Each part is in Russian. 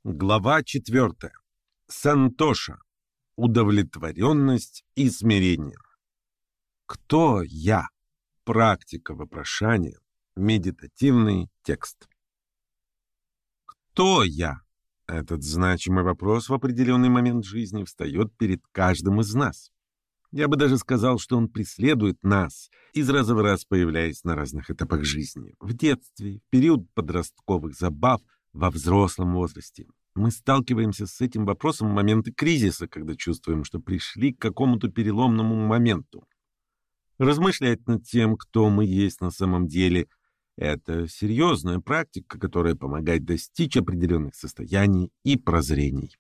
Глава 4. Сантоша. Удовлетворенность и смирение. Кто я? Практика вопрошания. Медитативный текст. Кто я? Этот значимый вопрос в определенный момент жизни встает перед каждым из нас. Я бы даже сказал, что он преследует нас, из раза в раз появляясь на разных этапах жизни. В детстве, в период подростковых забав, во взрослом возрасте. Мы сталкиваемся с этим вопросом в моменты кризиса, когда чувствуем, что пришли к какому-то переломному моменту. Размышлять над тем, кто мы есть на самом деле, это серьезная практика, которая помогает достичь определенных состояний и прозрений.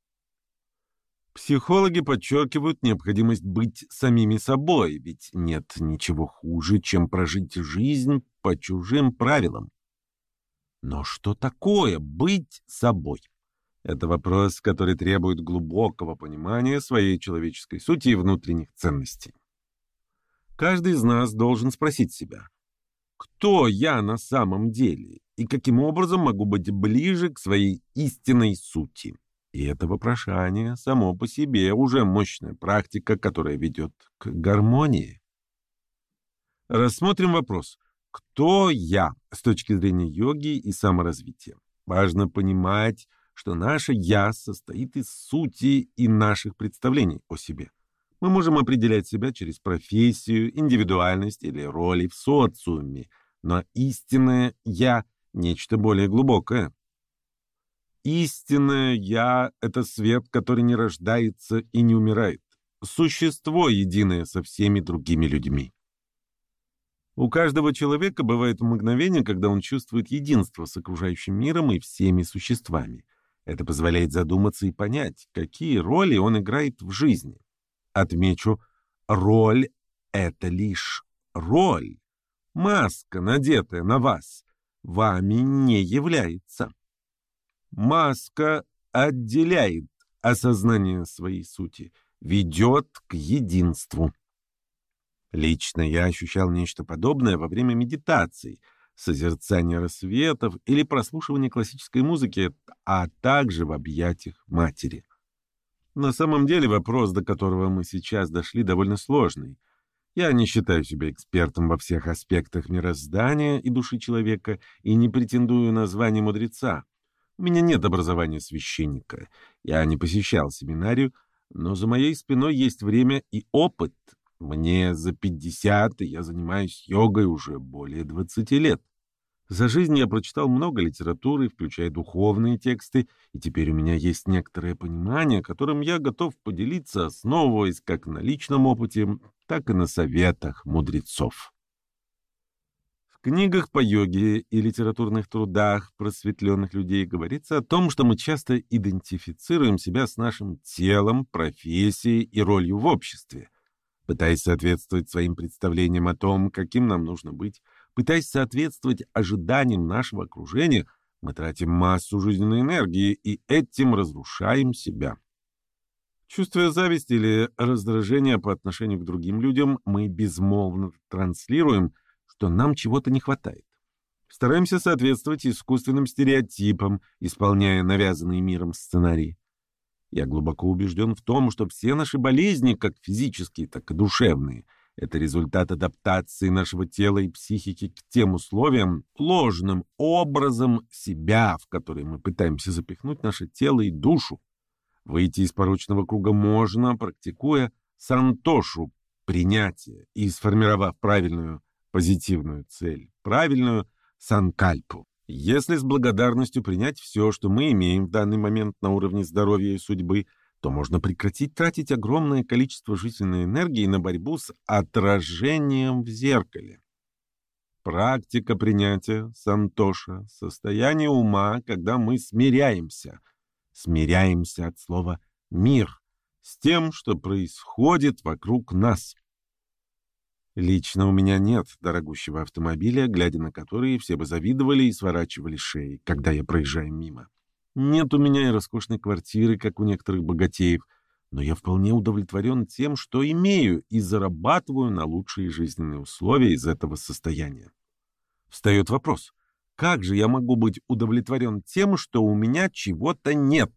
Психологи подчеркивают необходимость быть самими собой, ведь нет ничего хуже, чем прожить жизнь по чужим правилам. Но что такое быть собой? Это вопрос, который требует глубокого понимания своей человеческой сути и внутренних ценностей. Каждый из нас должен спросить себя, кто я на самом деле и каким образом могу быть ближе к своей истинной сути. И это вопрошание само по себе уже мощная практика, которая ведет к гармонии. Рассмотрим вопрос. Кто я с точки зрения йоги и саморазвития? Важно понимать, что наше «я» состоит из сути и наших представлений о себе. Мы можем определять себя через профессию, индивидуальность или роли в социуме, но истинное «я» — нечто более глубокое. Истинное «я» — это свет, который не рождается и не умирает. Существо единое со всеми другими людьми. У каждого человека бывает мгновение, когда он чувствует единство с окружающим миром и всеми существами. Это позволяет задуматься и понять, какие роли он играет в жизни. Отмечу, роль — это лишь роль. Маска, надетая на вас, вами не является. Маска отделяет осознание своей сути, ведет к единству. Лично я ощущал нечто подобное во время медитации, созерцания рассветов или прослушивания классической музыки, а также в объятиях матери. На самом деле вопрос, до которого мы сейчас дошли, довольно сложный. Я не считаю себя экспертом во всех аспектах мироздания и души человека и не претендую на звание мудреца. У меня нет образования священника, я не посещал семинарию, но за моей спиной есть время и опыт. Мне за 50, и я занимаюсь йогой уже более 20 лет. За жизнь я прочитал много литературы, включая духовные тексты, и теперь у меня есть некоторое понимание, которым я готов поделиться, основываясь как на личном опыте, так и на советах мудрецов. В книгах по йоге и литературных трудах просветленных людей говорится о том, что мы часто идентифицируем себя с нашим телом, профессией и ролью в обществе. Пытаясь соответствовать своим представлениям о том, каким нам нужно быть, пытаясь соответствовать ожиданиям нашего окружения, мы тратим массу жизненной энергии и этим разрушаем себя. Чувствуя зависть или раздражение по отношению к другим людям, мы безмолвно транслируем, что нам чего-то не хватает. Стараемся соответствовать искусственным стереотипам, исполняя навязанные миром сценарии. Я глубоко убежден в том, что все наши болезни, как физические, так и душевные, это результат адаптации нашего тела и психики к тем условиям, ложным образом себя, в которые мы пытаемся запихнуть наше тело и душу. Выйти из порочного круга можно, практикуя сантошу, принятие, и сформировав правильную позитивную цель, правильную санкальпу. Если с благодарностью принять все, что мы имеем в данный момент на уровне здоровья и судьбы, то можно прекратить тратить огромное количество жизненной энергии на борьбу с отражением в зеркале. Практика принятия, сантоша, состояние ума, когда мы смиряемся. Смиряемся от слова «мир» с тем, что происходит вокруг нас. Лично у меня нет дорогущего автомобиля, глядя на который все бы завидовали и сворачивали шеи, когда я проезжаю мимо. Нет у меня и роскошной квартиры, как у некоторых богатеев, но я вполне удовлетворен тем, что имею, и зарабатываю на лучшие жизненные условия из этого состояния. Встает вопрос, Как же я могу быть удовлетворен тем, что у меня чего-то нет?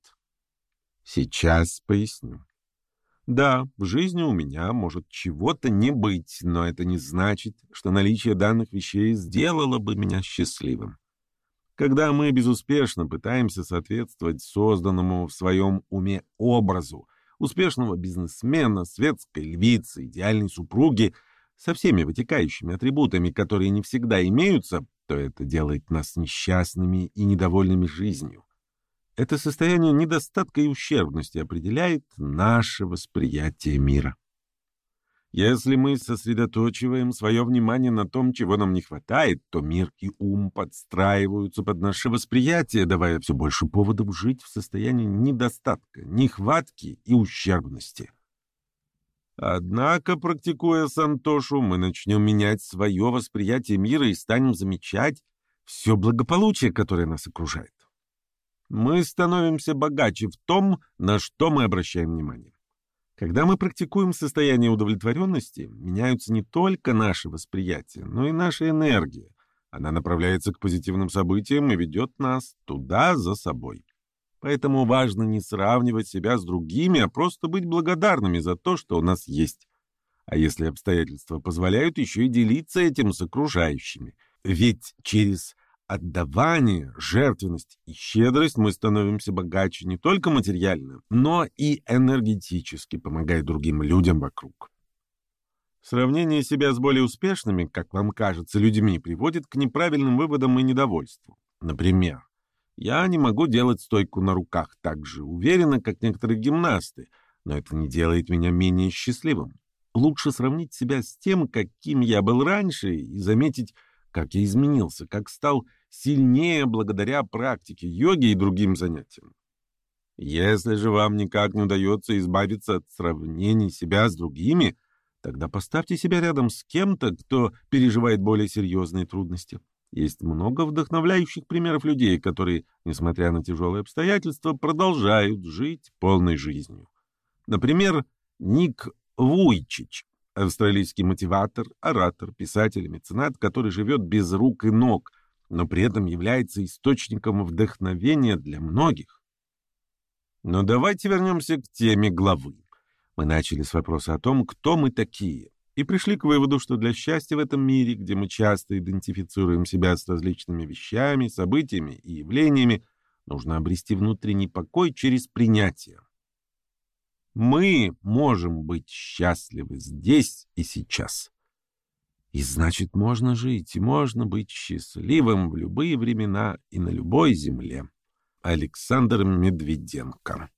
Сейчас поясню. Да, в жизни у меня может чего-то не быть, но это не значит, что наличие данных вещей сделало бы меня счастливым. Когда мы безуспешно пытаемся соответствовать созданному в своем уме образу успешного бизнесмена, светской львицы, идеальной супруги, со всеми вытекающими атрибутами, которые не всегда имеются, то это делает нас несчастными и недовольными жизнью. Это состояние недостатка и ущербности определяет наше восприятие мира. Если мы сосредоточиваем свое внимание на том, чего нам не хватает, то мир и ум подстраиваются под наше восприятие, давая все больше поводов жить в состоянии недостатка, нехватки и ущербности. Однако, практикуя сантошу, мы начнем менять свое восприятие мира и станем замечать все благополучие, которое нас окружает. Мы становимся богаче в том, на что мы обращаем внимание. Когда мы практикуем состояние удовлетворенности, меняются не только наше восприятие, но и наша энергия. Она направляется к позитивным событиям и ведет нас туда за собой. Поэтому важно не сравнивать себя с другими, а просто быть благодарными за то, что у нас есть. А если обстоятельства позволяют, еще и делиться этим с окружающими. Ведь через отдавание, жертвенность и щедрость мы становимся богаче не только материально, но и энергетически, помогая другим людям вокруг. Сравнение себя с более успешными, как вам кажется, людьми приводит к неправильным выводам и недовольству. Например, я не могу делать стойку на руках так же уверенно, как некоторые гимнасты, но это не делает меня менее счастливым. Лучше сравнить себя с тем, каким я был раньше, и заметить, как я изменился, как стал сильнее благодаря практике йоги и другим занятиям. Если же вам никак не удается избавиться от сравнений себя с другими, тогда поставьте себя рядом с кем-то, кто переживает более серьезные трудности. Есть много вдохновляющих примеров людей, которые, несмотря на тяжелые обстоятельства, продолжают жить полной жизнью. Например, Ник Вуйчич, австралийский мотиватор, оратор, писатель и меценат, который живет без рук и ног, но при этом является источником вдохновения для многих. Но давайте вернемся к теме главы. Мы начали с вопроса о том, кто мы такие, и пришли к выводу, что для счастья в этом мире, где мы часто идентифицируем себя с различными вещами, событиями и явлениями, нужно обрести внутренний покой через принятие. Мы можем быть счастливы здесь и сейчас. И значит, можно жить, и можно быть счастливым в любые времена и на любой земле. Александр Медведенко.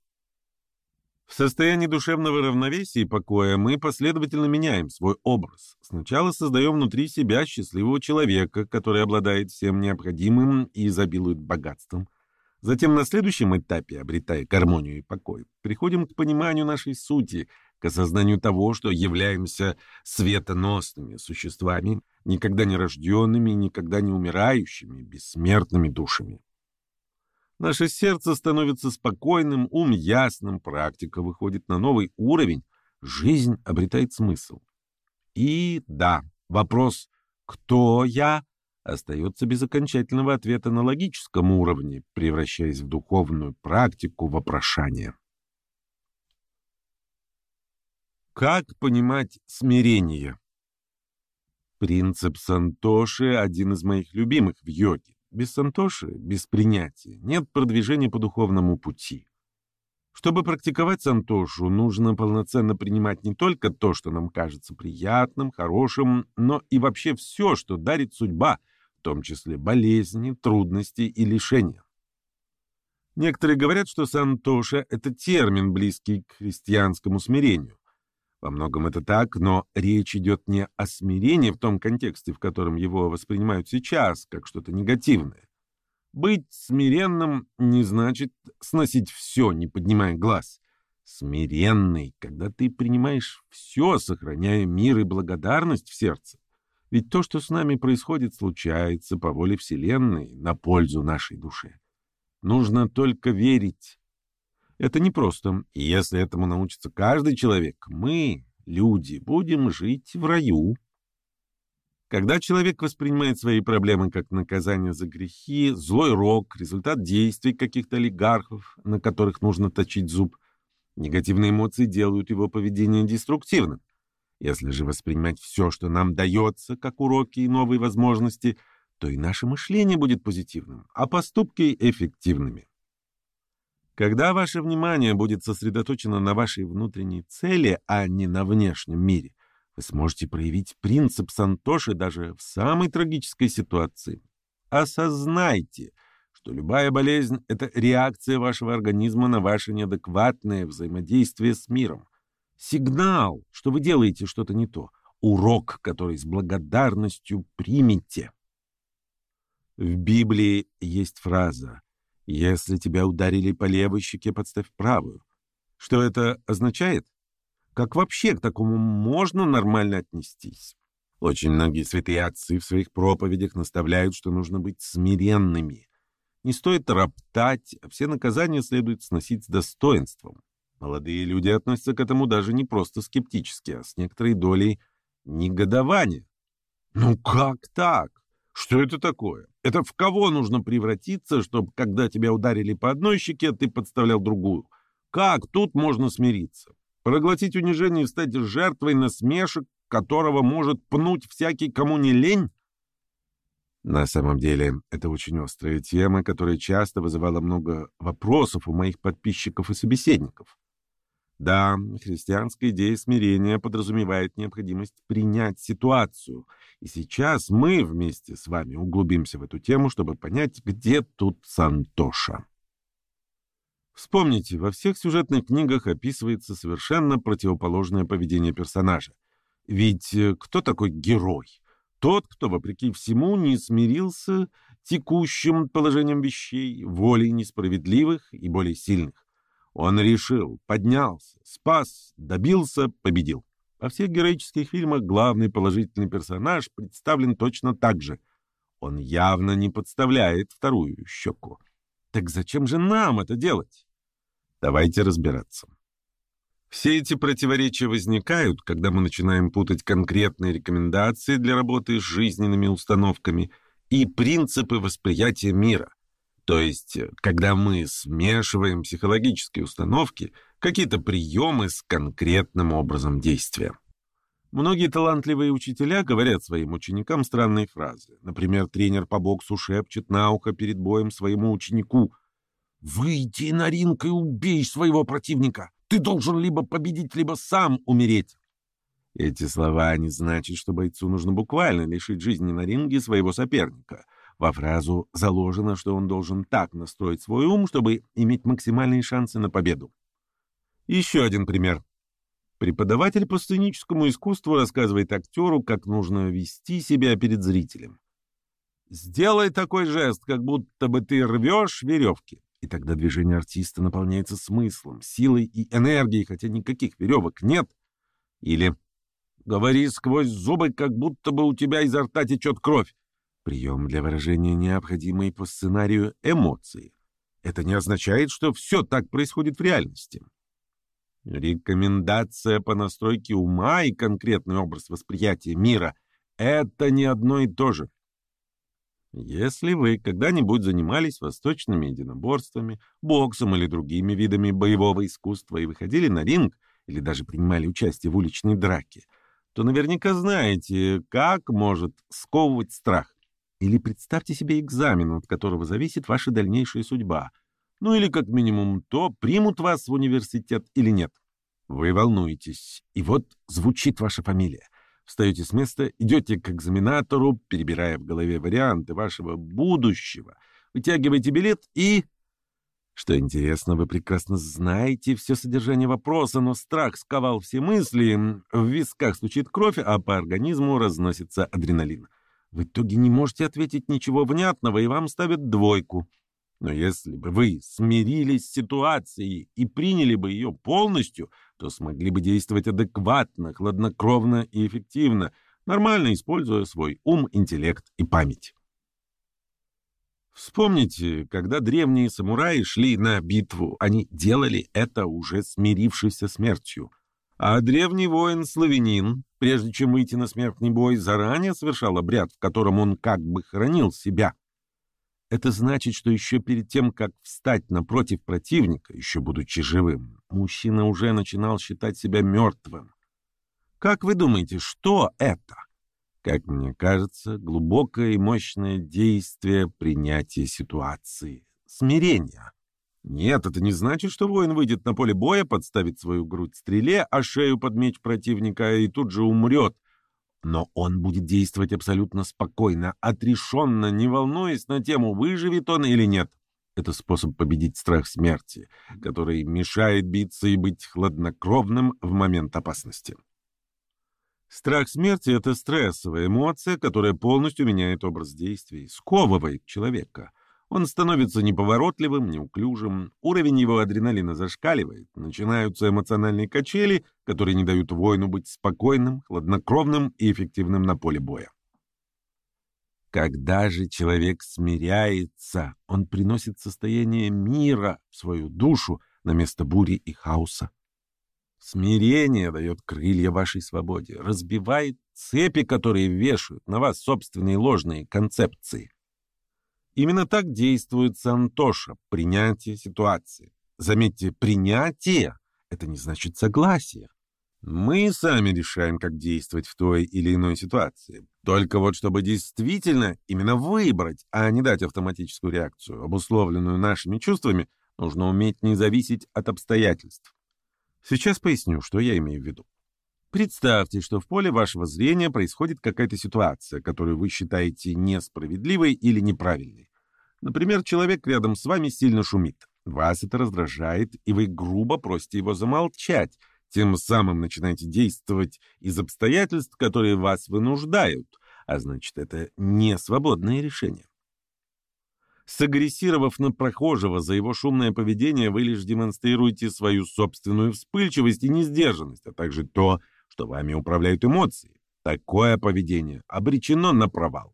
В состоянии душевного равновесия и покоя мы последовательно меняем свой образ. Сначала создаем внутри себя счастливого человека, который обладает всем необходимым и изобилует богатством. Затем на следующем этапе, обретая гармонию и покой, приходим к пониманию нашей сути, к осознанию того, что являемся светоносными существами, никогда не рожденными, никогда не умирающими, бессмертными душами. Наше сердце становится спокойным, ум ясным, практика выходит на новый уровень, жизнь обретает смысл. И да, вопрос «кто я?» остается без окончательного ответа на логическом уровне, превращаясь в духовную практику вопрошания. Как понимать смирение? Принцип сантоши – один из моих любимых в йоге. Без сантоши, без принятия, нет продвижения по духовному пути. Чтобы практиковать сантошу, нужно полноценно принимать не только то, что нам кажется приятным, хорошим, но и вообще все, что дарит судьба, в том числе болезни, трудности и лишения. Некоторые говорят, что сантоша – это термин, близкий к христианскому смирению. Во многом это так, но речь идет не о смирении в том контексте, в котором его воспринимают сейчас, как что-то негативное. Быть смиренным не значит сносить все, не поднимая глаз. Смиренный, когда ты принимаешь все, сохраняя мир и благодарность в сердце. Ведь то, что с нами происходит, случается по воле Вселенной, на пользу нашей душе. Нужно только верить. Это непросто, и если этому научится каждый человек, мы, люди, будем жить в раю. Когда человек воспринимает свои проблемы как наказание за грехи, злой рок, результат действий каких-то олигархов, на которых нужно точить зуб, негативные эмоции делают его поведение деструктивным. Если же воспринимать все, что нам дается, как уроки и новые возможности, то и наше мышление будет позитивным, а поступки эффективными. Когда ваше внимание будет сосредоточено на вашей внутренней цели, а не на внешнем мире, вы сможете проявить принцип Сантоши даже в самой трагической ситуации. Осознайте, что любая болезнь — это реакция вашего организма на ваше неадекватное взаимодействие с миром. Сигнал, что вы делаете что-то не то. Урок, который с благодарностью примите. В Библии есть фраза: «Если тебя ударили по левой щеке, подставь правую». Что это означает? Как вообще к такому можно нормально отнестись? Очень многие святые отцы в своих проповедях наставляют, что нужно быть смиренными. Не стоит роптать, а все наказания следует сносить с достоинством. Молодые люди относятся к этому даже не просто скептически, а с некоторой долей негодования. Ну как так? Что это такое? Это в кого нужно превратиться, чтобы, когда тебя ударили по одной щеке, ты подставлял другую? Как тут можно смириться? Проглотить унижение и стать жертвой насмешек, которого может пнуть всякий, кому не лень? На самом деле, это очень острая тема, которая часто вызывала много вопросов у моих подписчиков и собеседников. Да, христианская идея смирения подразумевает необходимость принять ситуацию. И сейчас мы вместе с вами углубимся в эту тему, чтобы понять, где тут Сантоша. Вспомните, во всех сюжетных книгах описывается совершенно противоположное поведение персонажа. Ведь кто такой герой? Тот, кто, вопреки всему, не смирился текущим положением вещей, волей несправедливых и более сильных. Он решил, поднялся, спас, добился, победил. Во всех героических фильмах главный положительный персонаж представлен точно так же. Он явно не подставляет вторую щеку. Так зачем же нам это делать? Давайте разбираться. Все эти противоречия возникают, когда мы начинаем путать конкретные рекомендации для работы с жизненными установками и принципы восприятия мира. То есть, когда мы смешиваем психологические установки, какие-то приемы с конкретным образом действия. Многие талантливые учителя говорят своим ученикам странные фразы. Например, тренер по боксу шепчет на ухо перед боем своему ученику: «Выйди на ринг и убей своего противника. Ты должен либо победить, либо сам умереть». Эти слова не значат, что бойцу нужно буквально лишить жизни на ринге своего соперника. Во фразу заложено, что он должен так настроить свой ум, чтобы иметь максимальные шансы на победу. Еще один пример. Преподаватель по сценическому искусству рассказывает актеру, как нужно вести себя перед зрителем. «Сделай такой жест, как будто бы ты рвешь веревки». И тогда движение артиста наполняется смыслом, силой и энергией, хотя никаких веревок нет. Или «говори сквозь зубы, как будто бы у тебя изо рта течет кровь». Прием для выражения необходимой по сценарию эмоции. Это не означает, что все так происходит в реальности. Рекомендация по настройке ума и конкретный образ восприятия мира — это не одно и то же. Если вы когда-нибудь занимались восточными единоборствами, боксом или другими видами боевого искусства и выходили на ринг, или даже принимали участие в уличной драке, то наверняка знаете, как может сковывать страх. Или представьте себе экзамен, от которого зависит ваша дальнейшая судьба. Ну или как минимум то, примут вас в университет или нет. Вы волнуетесь, и вот звучит ваша фамилия. Встаете с места, идете к экзаменатору, перебирая в голове варианты вашего будущего, вытягиваете билет и... Что интересно, вы прекрасно знаете все содержание вопроса, но страх сковал все мысли, в висках стучит кровь, а по организму разносится адреналин. В итоге не можете ответить ничего внятного, и вам ставят 2. Но если бы вы смирились с ситуацией и приняли бы ее полностью, то смогли бы действовать адекватно, хладнокровно и эффективно, нормально используя свой ум, интеллект и память. Вспомните, когда древние самураи шли на битву, они делали это уже смирившись со смертью. А древний воин-славянин, прежде чем выйти на смертный бой, заранее совершал обряд, в котором он как бы хоронил себя. Это значит, что еще перед тем, как встать напротив противника, еще будучи живым, мужчина уже начинал считать себя мертвым. Как вы думаете, что это? Как мне кажется, глубокое и мощное действие принятия ситуации, смирения. Нет, это не значит, что воин выйдет на поле боя, подставит свою грудь стреле, а шею под меч противника и тут же умрет. Но он будет действовать абсолютно спокойно, отрешенно, не волнуясь на тему, выживет он или нет. Это способ победить страх смерти, который мешает биться и быть хладнокровным в момент опасности. Страх смерти — это стрессовая эмоция, которая полностью меняет образ действий, сковывает человека. Он становится неповоротливым, неуклюжим, уровень его адреналина зашкаливает, начинаются эмоциональные качели, которые не дают воину быть спокойным, хладнокровным и эффективным на поле боя. Когда же человек смиряется, он приносит состояние мира в свою душу на место бури и хаоса. Смирение дает крылья вашей свободе, разбивает цепи, которые вешают на вас собственные ложные концепции. Именно так действует Сантоша, принятие ситуации. Заметьте, принятие — это не значит согласие. Мы сами решаем, как действовать в той или иной ситуации. Только вот чтобы действительно именно выбрать, а не дать автоматическую реакцию, обусловленную нашими чувствами, нужно уметь не зависеть от обстоятельств. Сейчас поясню, что я имею в виду. Представьте, что в поле вашего зрения происходит какая-то ситуация, которую вы считаете несправедливой или неправильной. Например, человек рядом с вами сильно шумит. Вас это раздражает, и вы грубо просите его замолчать. Тем самым начинаете действовать из обстоятельств, которые вас вынуждают, а значит, это не свободное решение. Сагрессировав на прохожего за его шумное поведение, вы лишь демонстрируете свою собственную вспыльчивость и несдержанность, а также то, что вами управляют эмоции. Такое поведение обречено на провал.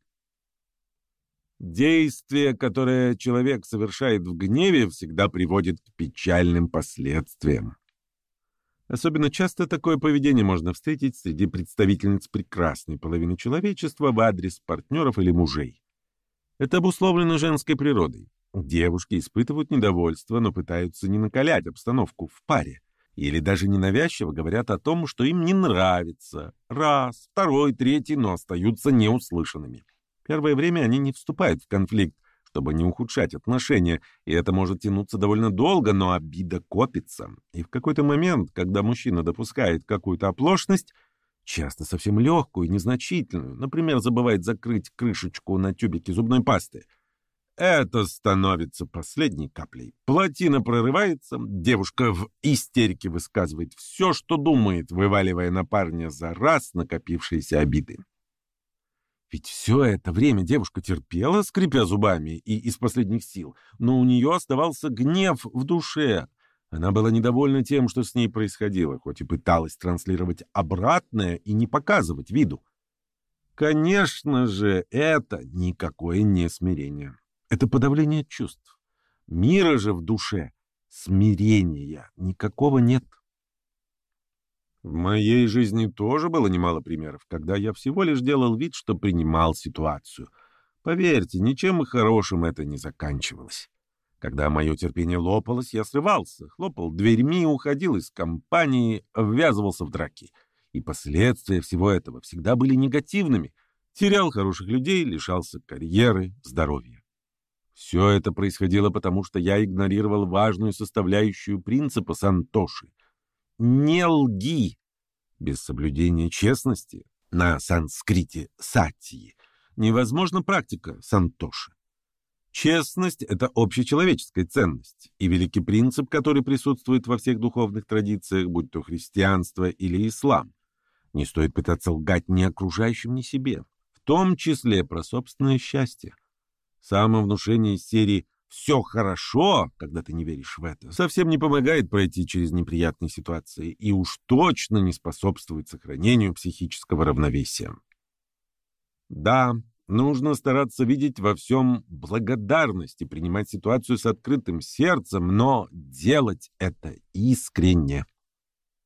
Действие, которое человек совершает в гневе, всегда приводит к печальным последствиям. Особенно часто такое поведение можно встретить среди представительниц прекрасной половины человечества в адрес партнеров или мужей. Это обусловлено женской природой. Девушки испытывают недовольство, но пытаются не накалять обстановку в паре. Или даже ненавязчиво говорят о том, что им не нравится. Раз, второй, третий, но остаются неуслышанными. Первое время они не вступают в конфликт, чтобы не ухудшать отношения, и это может тянуться довольно долго, но обида копится. И в какой-то момент, когда мужчина допускает какую-то оплошность, часто совсем легкую и незначительную, например, забывает закрыть крышечку на тюбике зубной пасты, это становится последней каплей. Плотина прорывается, девушка в истерике высказывает все, что думает, вываливая на парня за раз накопившиеся обиды. Ведь все это время девушка терпела, скрипя зубами и из последних сил, но у нее оставался гнев в душе. Она была недовольна тем, что с ней происходило, хоть и пыталась транслировать обратное и не показывать виду. Конечно же, это никакое не смирение. Это подавление чувств. Мира же в душе, смирения никакого нет. В моей жизни тоже было немало примеров, когда я всего лишь делал вид, что принимал ситуацию. Поверьте, ничем хорошим это не заканчивалось. Когда мое терпение лопалось, я срывался, хлопал дверьми, уходил из компании, ввязывался в драки. И последствия всего этого всегда были негативными. Терял хороших людей, лишался карьеры, здоровья. Все это происходило потому, что я игнорировал важную составляющую принципа Сантоши. Не лги. Без соблюдения честности, на санскрите сатьи, невозможна практика Сантоши. Честность — это общечеловеческая ценность и великий принцип, который присутствует во всех духовных традициях, будь то христианство или ислам. Не стоит пытаться лгать ни окружающим, ни себе, в том числе про собственное счастье. Самовнушение из серии «все хорошо», когда ты не веришь в это, совсем не помогает пройти через неприятные ситуации и уж точно не способствует сохранению психического равновесия. Да, нужно стараться видеть во всем благодарность и принимать ситуацию с открытым сердцем, но делать это искренне.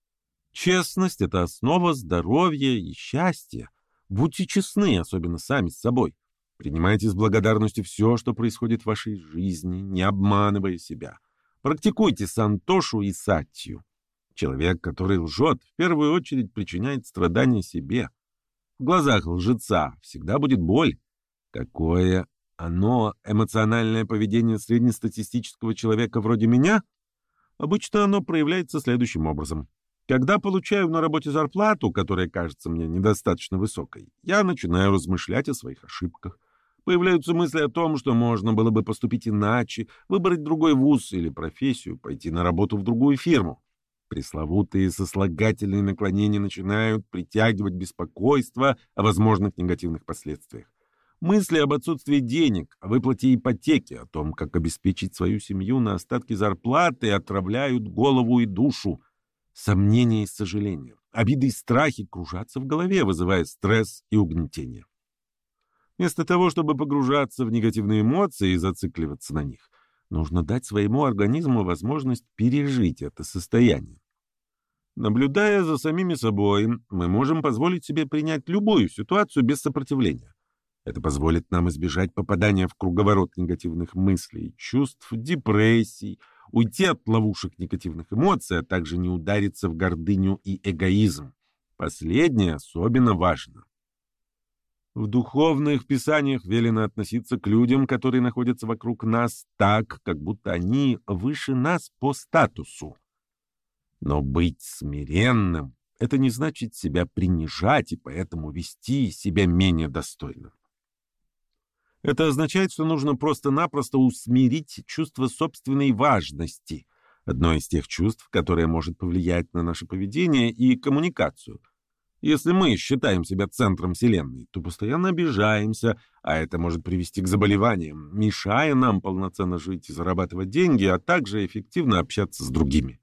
Честность — это основа здоровья и счастья. Будьте честны, особенно сами с собой. Принимайте с благодарностью все, что происходит в вашей жизни, не обманывая себя. Практикуйте сантошу и саттью. Человек, который лжет, в первую очередь причиняет страдания себе. В глазах лжеца всегда будет боль. Какое оно эмоциональное поведение среднестатистического человека вроде меня? Обычно оно проявляется следующим образом. Когда получаю на работе зарплату, которая кажется мне недостаточно высокой, я начинаю размышлять о своих ошибках. Появляются мысли о том, что можно было бы поступить иначе, выбрать другой вуз или профессию, пойти на работу в другую фирму. Пресловутые сослагательные наклонения начинают притягивать беспокойство о возможных негативных последствиях. Мысли об отсутствии денег, о выплате ипотеки, о том, как обеспечить свою семью на остатки зарплаты, отравляют голову и душу. Сомнения и сожаления, обиды и страхи кружатся в голове, вызывая стресс и угнетение. Вместо того, чтобы погружаться в негативные эмоции и зацикливаться на них, нужно дать своему организму возможность пережить это состояние. Наблюдая за самими собой, мы можем позволить себе принять любую ситуацию без сопротивления. Это позволит нам избежать попадания в круговорот негативных мыслей, чувств, депрессий, уйти от ловушек негативных эмоций, а также не удариться в гордыню и эгоизм. Последнее особенно важно. В духовных писаниях велено относиться к людям, которые находятся вокруг нас, так, как будто они выше нас по статусу. Но быть смиренным — это не значит себя принижать и поэтому вести себя менее достойно. Это означает, что нужно просто-напросто усмирить чувство собственной важности, одно из тех чувств, которое может повлиять на наше поведение и коммуникацию. Если мы считаем себя центром Вселенной, то постоянно обижаемся, а это может привести к заболеваниям, мешая нам полноценно жить и зарабатывать деньги, а также эффективно общаться с другими.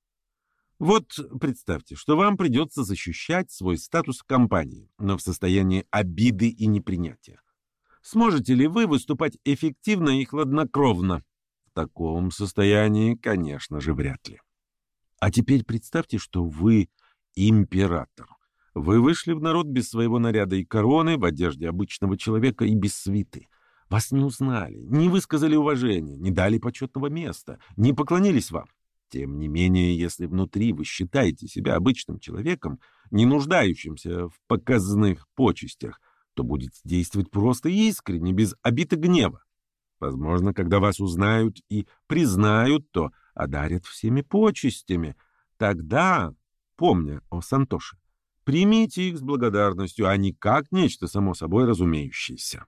Вот представьте, что вам придется защищать свой статус в компании, но в состоянии обиды и непринятия. Сможете ли вы выступать эффективно и хладнокровно? В таком состоянии, конечно же, вряд ли. А теперь представьте, что вы император. Вы вышли в народ без своего наряда и короны, в одежде обычного человека и без свиты. Вас не узнали, не высказали уважения, не дали почетного места, не поклонились вам. Тем не менее, если внутри вы считаете себя обычным человеком, не нуждающимся в показных почестях, то будете действовать просто и искренне, без обид и гнева. Возможно, когда вас узнают и признают, то одарят всеми почестями. Тогда, помня о Сантоше, примите их с благодарностью, а не как нечто само собой разумеющееся.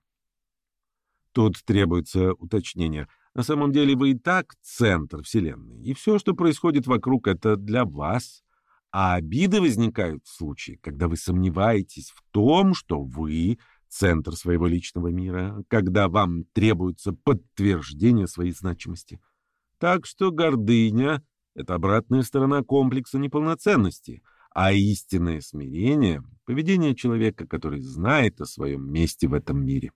Тут требуется уточнение. На самом деле вы и так центр Вселенной, и все, что происходит вокруг, это для вас. А обиды возникают в случае, когда вы сомневаетесь в том, что вы центр своего личного мира, когда вам требуется подтверждение своей значимости. Так что гордыня — это обратная сторона комплекса неполноценности, а истинное смирение — поведение человека, который знает о своем месте в этом мире.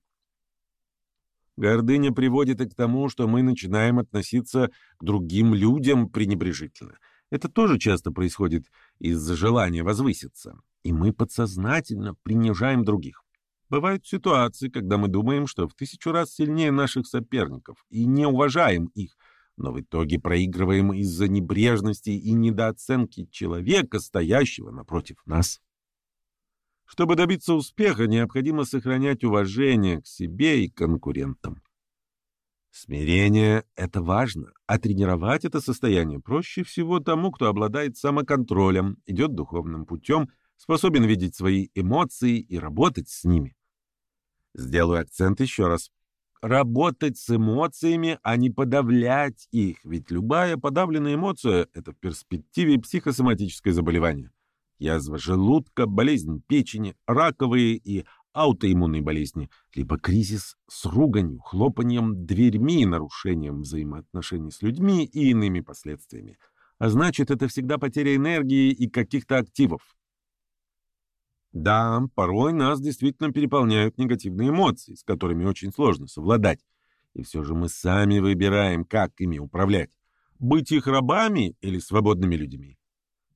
Гордыня приводит и к тому, что мы начинаем относиться к другим людям пренебрежительно. Это тоже часто происходит из-за желания возвыситься, и мы подсознательно принижаем других. Бывают ситуации, когда мы думаем, что в 1000 раз сильнее наших соперников и не уважаем их, но в итоге проигрываем из-за небрежности и недооценки человека, стоящего напротив нас. Чтобы добиться успеха, необходимо сохранять уважение к себе и конкурентам. Смирение — это важно, а тренировать это состояние проще всего тому, кто обладает самоконтролем, идет духовным путем, способен видеть свои эмоции и работать с ними. Сделаю акцент еще раз. Работать с эмоциями, а не подавлять их, ведь любая подавленная эмоция — это в перспективе психосоматическое заболевание. Язва желудка, болезнь печени, раковые и аутоиммунные болезни, либо кризис с руганью, хлопаньем дверьми, нарушением взаимоотношений с людьми и иными последствиями. А значит, это всегда потеря энергии и каких-то активов. Да, порой нас действительно переполняют негативные эмоции, с которыми очень сложно совладать. И все же мы сами выбираем, как ими управлять. Быть их рабами или свободными людьми.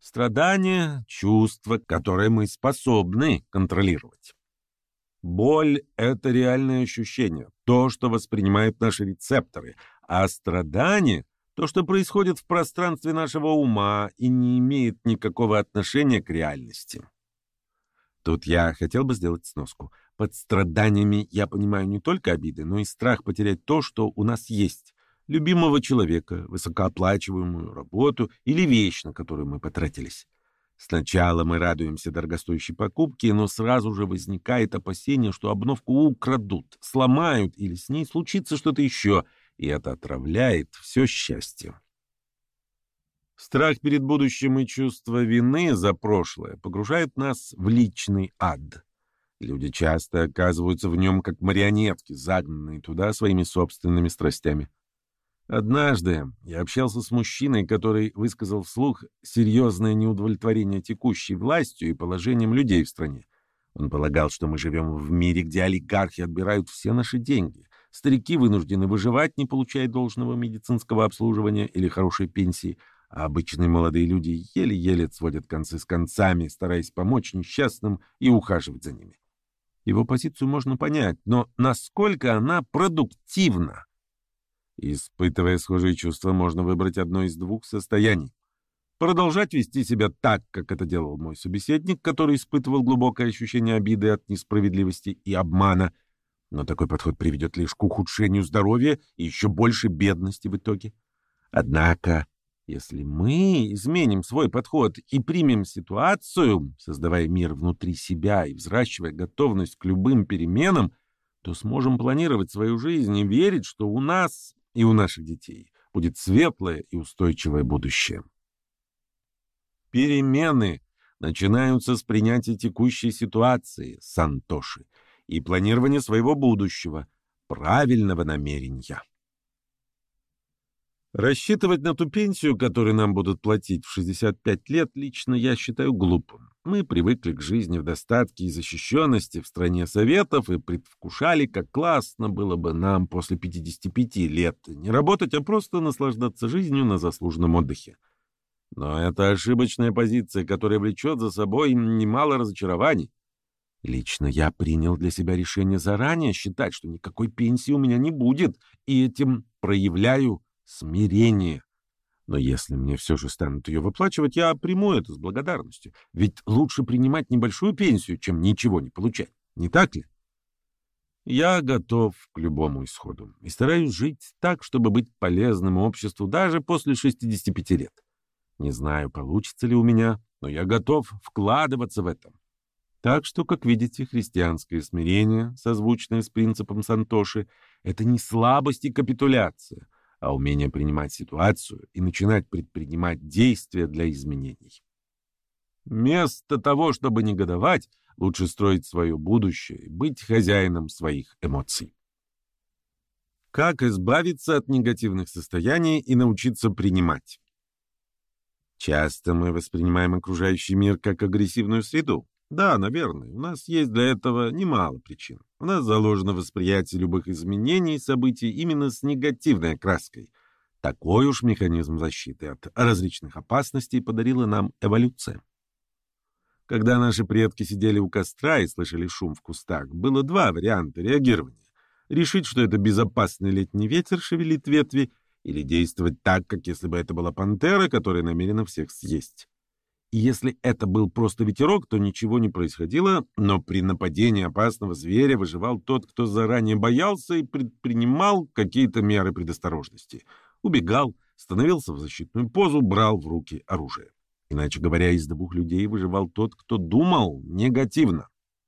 Страдание — чувство, которое мы способны контролировать. Боль — это реальное ощущение, то, что воспринимают наши рецепторы, а страдание — то, что происходит в пространстве нашего ума и не имеет никакого отношения к реальности. Тут я хотел бы сделать сноску. Под страданиями я понимаю не только обиды, но и страх потерять то, что у нас есть. Любимого человека, высокооплачиваемую работу или вещь, на которую мы потратились. Сначала мы радуемся дорогостоящей покупке, но сразу же возникает опасение, что обновку украдут, сломают или с ней случится что-то еще, и это отравляет все счастье. Страх перед будущим и чувство вины за прошлое погружают нас в личный ад. Люди часто оказываются в нем как марионетки, загнанные туда своими собственными страстями. Однажды я общался с мужчиной, который высказал вслух серьезное неудовлетворение текущей властью и положением людей в стране. Он полагал, что мы живем в мире, где олигархи отбирают все наши деньги. Старики вынуждены выживать, не получая должного медицинского обслуживания или хорошей пенсии, а обычные молодые люди еле-еле сводят концы с концами, стараясь помочь несчастным и ухаживать за ними. Его позицию можно понять, но насколько она продуктивна? Испытывая схожие чувства, можно выбрать одно из двух состояний. Продолжать вести себя так, как это делал мой собеседник, который испытывал глубокое ощущение обиды от несправедливости и обмана, но такой подход приведет лишь к ухудшению здоровья и еще больше бедности в итоге. Однако, если мы изменим свой подход и примем ситуацию, создавая мир внутри себя и взращивая готовность к любым переменам, то сможем планировать свою жизнь и верить, что у нас и у наших детей будет светлое и устойчивое будущее. Перемены начинаются с принятия текущей ситуации, Сантоши, и планирования своего будущего, правильного намерения. Рассчитывать на ту пенсию, которую нам будут платить в 65 лет, лично я считаю глупым. Мы привыкли к жизни в достатке и защищенности в стране советов и предвкушали, как классно было бы нам после 55 лет не работать, а просто наслаждаться жизнью на заслуженном отдыхе. Но это ошибочная позиция, которая влечет за собой немало разочарований. Лично я принял для себя решение заранее считать, что никакой пенсии у меня не будет, и этим проявляю смирение. Но если мне все же станут ее выплачивать, я приму это с благодарностью. Ведь лучше принимать небольшую пенсию, чем ничего не получать. Не так ли? Я готов к любому исходу и стараюсь жить так, чтобы быть полезным обществу даже после 65 лет. Не знаю, получится ли у меня, но я готов вкладываться в это. Так что, как видите, христианское смирение, созвучное с принципом Сантоши, это не слабость и капитуляция, а умение принимать ситуацию и начинать предпринимать действия для изменений. Вместо того, чтобы негодовать, лучше строить свое будущее и быть хозяином своих эмоций. Как избавиться от негативных состояний и научиться принимать? Часто мы воспринимаем окружающий мир как агрессивную среду. Да, наверное, у нас есть для этого немало причин. У нас заложено восприятие любых изменений и событий именно с негативной окраской. Такой уж механизм защиты от различных опасностей подарила нам эволюция. Когда наши предки сидели у костра и слышали шум в кустах, было два варианта реагирования. Решить, что это безопасный летний ветер шевелит ветви, или действовать так, как если бы это была пантера, которая намерена всех съесть. И если это был просто ветерок, то ничего не происходило, но при нападении опасного зверя выживал тот, кто заранее боялся и предпринимал какие-то меры предосторожности. Убегал, становился в защитную позу, брал в руки оружие. Иначе говоря, из двух людей выживал тот, кто думал негативно.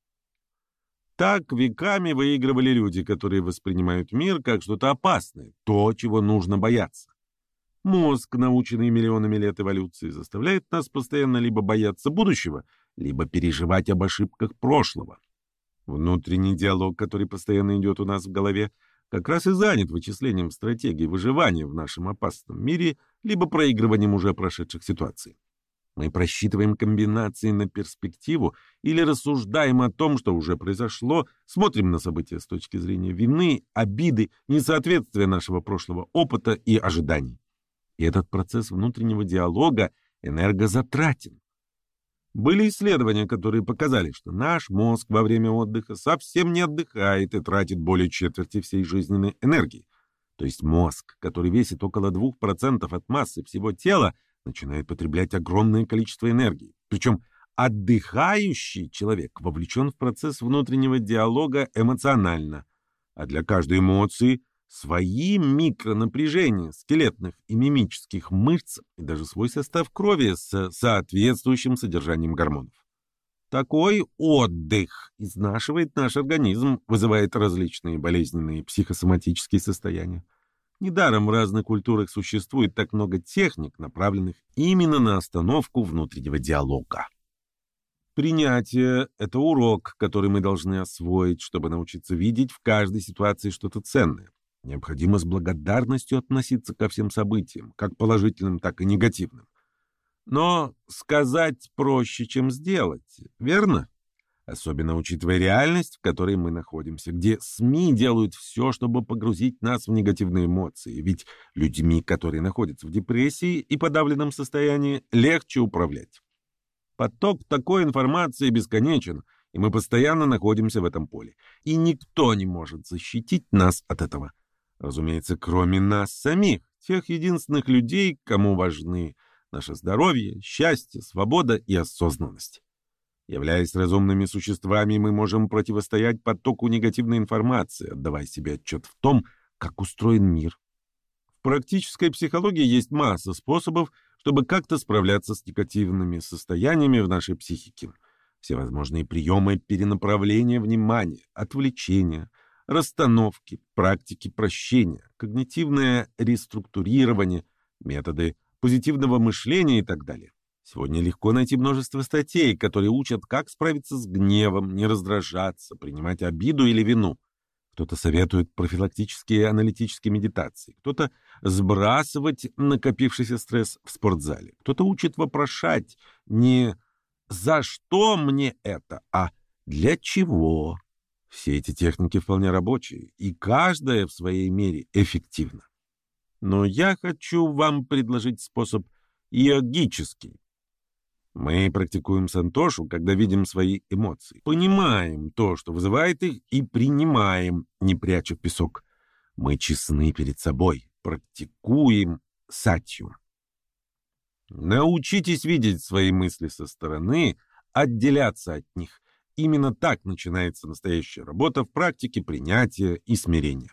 Так веками выигрывали люди, которые воспринимают мир как что-то опасное, то, чего нужно бояться. Мозг, наученный миллионами лет эволюции, заставляет нас постоянно либо бояться будущего, либо переживать об ошибках прошлого. Внутренний диалог, который постоянно идет у нас в голове, как раз и занят вычислением стратегии выживания в нашем опасном мире, либо проигрыванием уже прошедших ситуаций. Мы просчитываем комбинации на перспективу или рассуждаем о том, что уже произошло, смотрим на события с точки зрения вины, обиды, несоответствия нашего прошлого опыта и ожиданий. И этот процесс внутреннего диалога энергозатратен. Были исследования, которые показали, что наш мозг во время отдыха совсем не отдыхает и тратит более четверти всей жизненной энергии. То есть мозг, который весит около 2% от массы всего тела, начинает потреблять огромное количество энергии. Причем отдыхающий человек вовлечен в процесс внутреннего диалога эмоционально, а для каждой эмоции свои микронапряжения скелетных и мимических мышц и даже свой состав крови с соответствующим содержанием гормонов. Такой отдых изнашивает наш организм, вызывает различные болезненные психосоматические состояния. Недаром в разных культурах существует так много техник, направленных именно на остановку внутреннего диалога. Принятие — это урок, который мы должны освоить, чтобы научиться видеть в каждой ситуации что-то ценное. Необходимо с благодарностью относиться ко всем событиям, как положительным, так и негативным. Но сказать проще, чем сделать, верно? Особенно учитывая реальность, в которой мы находимся, где СМИ делают все, чтобы погрузить нас в негативные эмоции. Ведь людьми, которые находятся в депрессии и подавленном состоянии, легче управлять. Поток такой информации бесконечен, и мы постоянно находимся в этом поле. И никто не может защитить нас от этого. Разумеется, кроме нас самих, тех единственных людей, кому важны наше здоровье, счастье, свобода и осознанность. Являясь разумными существами, мы можем противостоять потоку негативной информации, отдавая себе отчет в том, как устроен мир. В практической психологии есть масса способов, чтобы как-то справляться с негативными состояниями в нашей психике. Всевозможные приемы перенаправления внимания, отвлечения, расстановки, практики прощения, когнитивное реструктурирование, методы позитивного мышления и так далее. Сегодня легко найти множество статей, которые учат, как справиться с гневом, не раздражаться, принимать обиду или вину. Кто-то советует профилактические аналитические медитации, кто-то сбрасывать накопившийся стресс в спортзале, кто-то учит вопрошать не «за что мне это?», а «для чего?». Все эти техники вполне рабочие, и каждая в своей мере эффективна. Но я хочу вам предложить способ йогический. Мы практикуем сантошу, когда видим свои эмоции, понимаем то, что вызывает их, и принимаем, не пряча в песок. Мы честны перед собой, практикуем сатью. Научитесь видеть свои мысли со стороны, отделяться от них. Именно так начинается настоящая работа в практике принятия и смирения.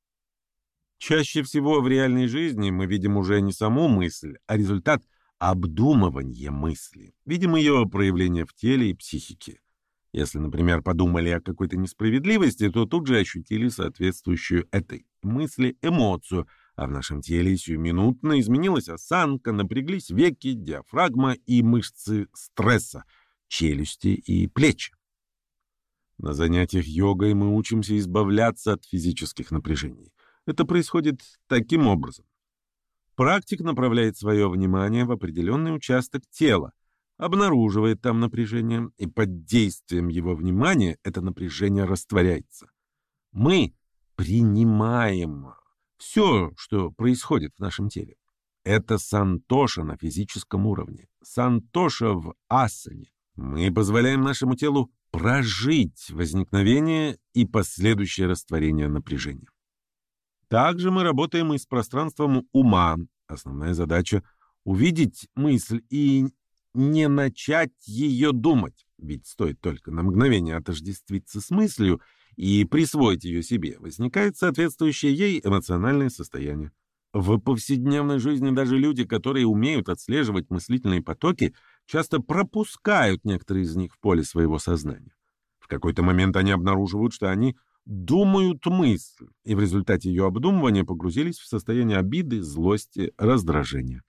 Чаще всего в реальной жизни мы видим уже не саму мысль, а результат обдумывания мысли. Видим ее проявление в теле и психике. Если, например, подумали о какой-то несправедливости, то тут же ощутили соответствующую этой мысли эмоцию, а в нашем теле сиюминутно изменилась осанка, напряглись веки, диафрагма и мышцы стресса, челюсти и плечи. На занятиях йогой мы учимся избавляться от физических напряжений. Это происходит таким образом. Практик направляет свое внимание в определенный участок тела, обнаруживает там напряжение, и под действием его внимания это напряжение растворяется. Мы принимаем все, что происходит в нашем теле. Это сантоша на физическом уровне, сантоша в асане. Мы позволяем нашему телу прожить возникновение и последующее растворение напряжения. Также мы работаем и с пространством ума. Основная задача — увидеть мысль и не начать ее думать. Ведь стоит только на мгновение отождествиться с мыслью и присвоить ее себе, возникает соответствующее ей эмоциональное состояние. В повседневной жизни даже люди, которые умеют отслеживать мыслительные потоки, часто пропускают некоторые из них в поле своего сознания. В какой-то момент они обнаруживают, что они думают мысль, и в результате ее обдумывания погрузились в состояние обиды, злости, раздражения.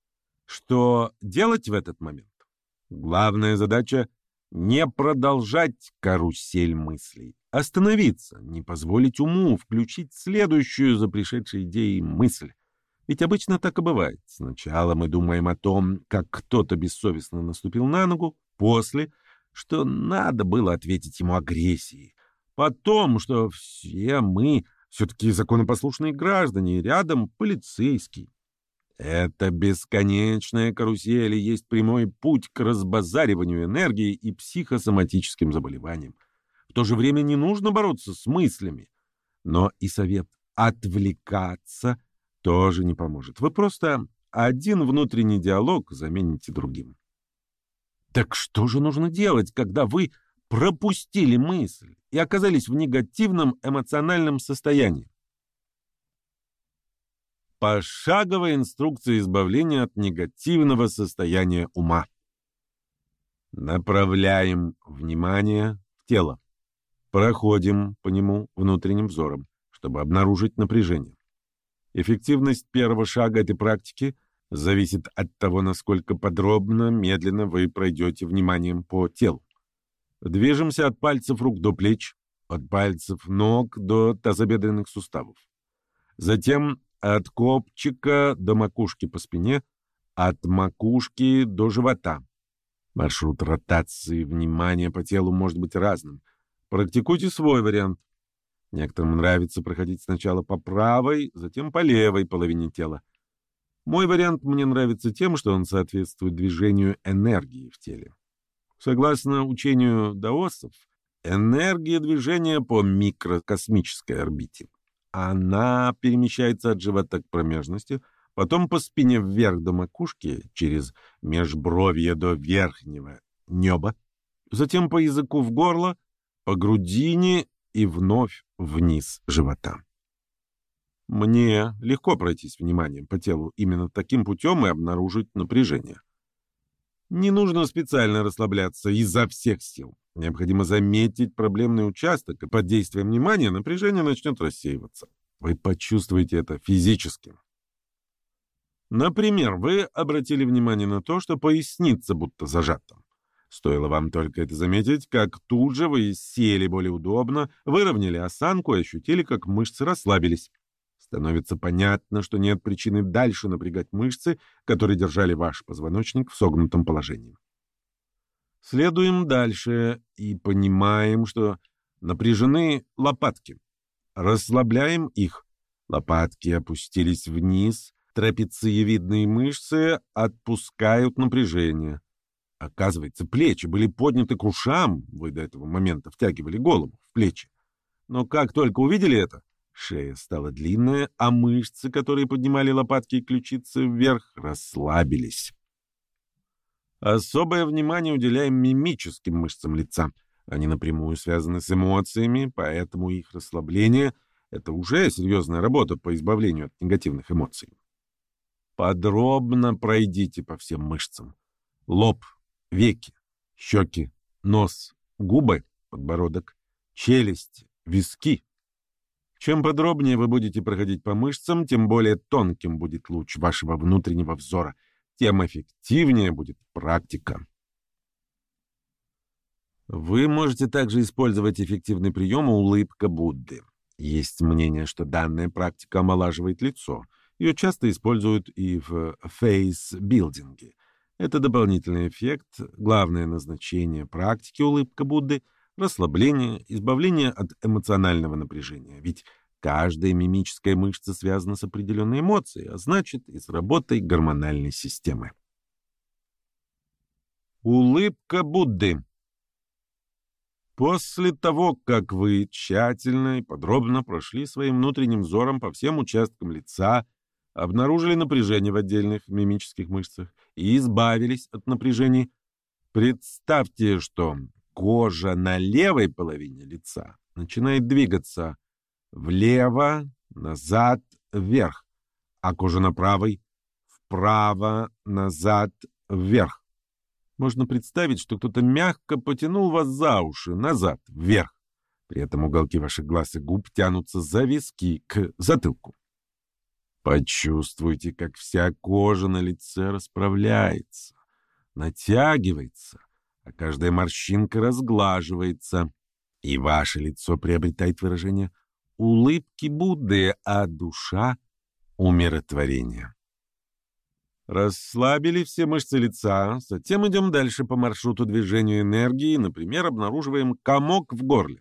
Что делать в этот момент? Главная задача — не продолжать карусель мыслей, остановиться, не позволить уму включить следующую за пришедшей идеей мысль. Ведь обычно так и бывает. Сначала мы думаем о том, как кто-то бессовестно наступил на ногу, после, что надо было ответить ему агрессией, потом, что все мы все-таки законопослушные граждане, и рядом полицейский. Это бесконечная карусель и есть прямой путь к разбазариванию энергии и психосоматическим заболеваниям. В то же время не нужно бороться с мыслями, но и совет отвлекаться тоже не поможет. Вы просто один внутренний диалог замените другим. Так что же нужно делать, когда вы пропустили мысль и оказались в негативном эмоциональном состоянии? Пошаговая инструкция избавления от негативного состояния ума. Направляем внимание в тело. Проходим по нему внутренним взором, чтобы обнаружить напряжение. Эффективность первого шага этой практики зависит от того, насколько подробно, медленно вы пройдете вниманием по телу. Движемся от пальцев рук до плеч, от пальцев ног до тазобедренных суставов. Затем от копчика до макушки по спине, от макушки до живота. Маршрут ротации внимания по телу может быть разным. Практикуйте свой вариант. Некоторым нравится проходить сначала по правой, затем по левой половине тела. Мой вариант мне нравится тем, что он соответствует движению энергии в теле. Согласно учению даосов, энергия движения по микрокосмической орбите. Она перемещается от живота к промежности, потом по спине вверх до макушки, через межбровье до верхнего неба, затем по языку в горло, по грудине и вновь вниз живота. Мне легко пройтись вниманием по телу именно таким путем и обнаружить напряжение. Не нужно специально расслабляться изо всех сил. Необходимо заметить проблемный участок, и под действием внимания напряжение начнет рассеиваться. Вы почувствуете это физически. Например, вы обратили внимание на то, что поясница будто зажата. Стоило вам только это заметить, как тут же вы сели более удобно, выровняли осанку и ощутили, как мышцы расслабились. Становится понятно, что нет причины дальше напрягать мышцы, которые держали ваш позвоночник в согнутом положении. Следуем дальше и понимаем, что напряжены лопатки. Расслабляем их. Лопатки опустились вниз, трапециевидные мышцы отпускают напряжение. Оказывается, плечи были подняты к ушам, вы до этого момента втягивали голову в плечи. Но как только увидели это, шея стала длинная, а мышцы, которые поднимали лопатки и ключицы вверх, расслабились. Особое внимание уделяем мимическим мышцам лица. Они напрямую связаны с эмоциями, поэтому их расслабление — это уже серьезная работа по избавлению от негативных эмоций. Подробно пройдите по всем мышцам. Лоб, веки, щеки, нос, губы, подбородок, челюсть, виски. Чем подробнее вы будете проходить по мышцам, тем более тонким будет луч вашего внутреннего взора, тем эффективнее будет практика. Вы можете также использовать эффективный прием «Улыбка Будды». Есть мнение, что данная практика омолаживает лицо. Ее часто используют и в фейс-билдинге. Это дополнительный эффект, главное назначение практики «Улыбка Будды» — расслабление, избавление от эмоционального напряжения. Ведь каждая мимическая мышца связана с определенной эмоцией, а значит и с работой гормональной системы. Улыбка Будды. После того, как вы тщательно и подробно прошли своим внутренним взором по всем участкам лица, обнаружили напряжение в отдельных мимических мышцах и избавились от напряжений, представьте, что кожа на левой половине лица начинает двигаться влево, назад, вверх, а кожа на правой — вправо, назад, вверх. Можно представить, что кто-то мягко потянул вас за уши, назад, вверх. При этом уголки ваших глаз и губ тянутся за виски к затылку. Почувствуйте, как вся кожа на лице расправляется, натягивается, а каждая морщинка разглаживается, и ваше лицо приобретает выражение улыбки Будды, а душа — умиротворения. Расслабили все мышцы лица, затем идем дальше по маршруту движения энергии, например, обнаруживаем комок в горле.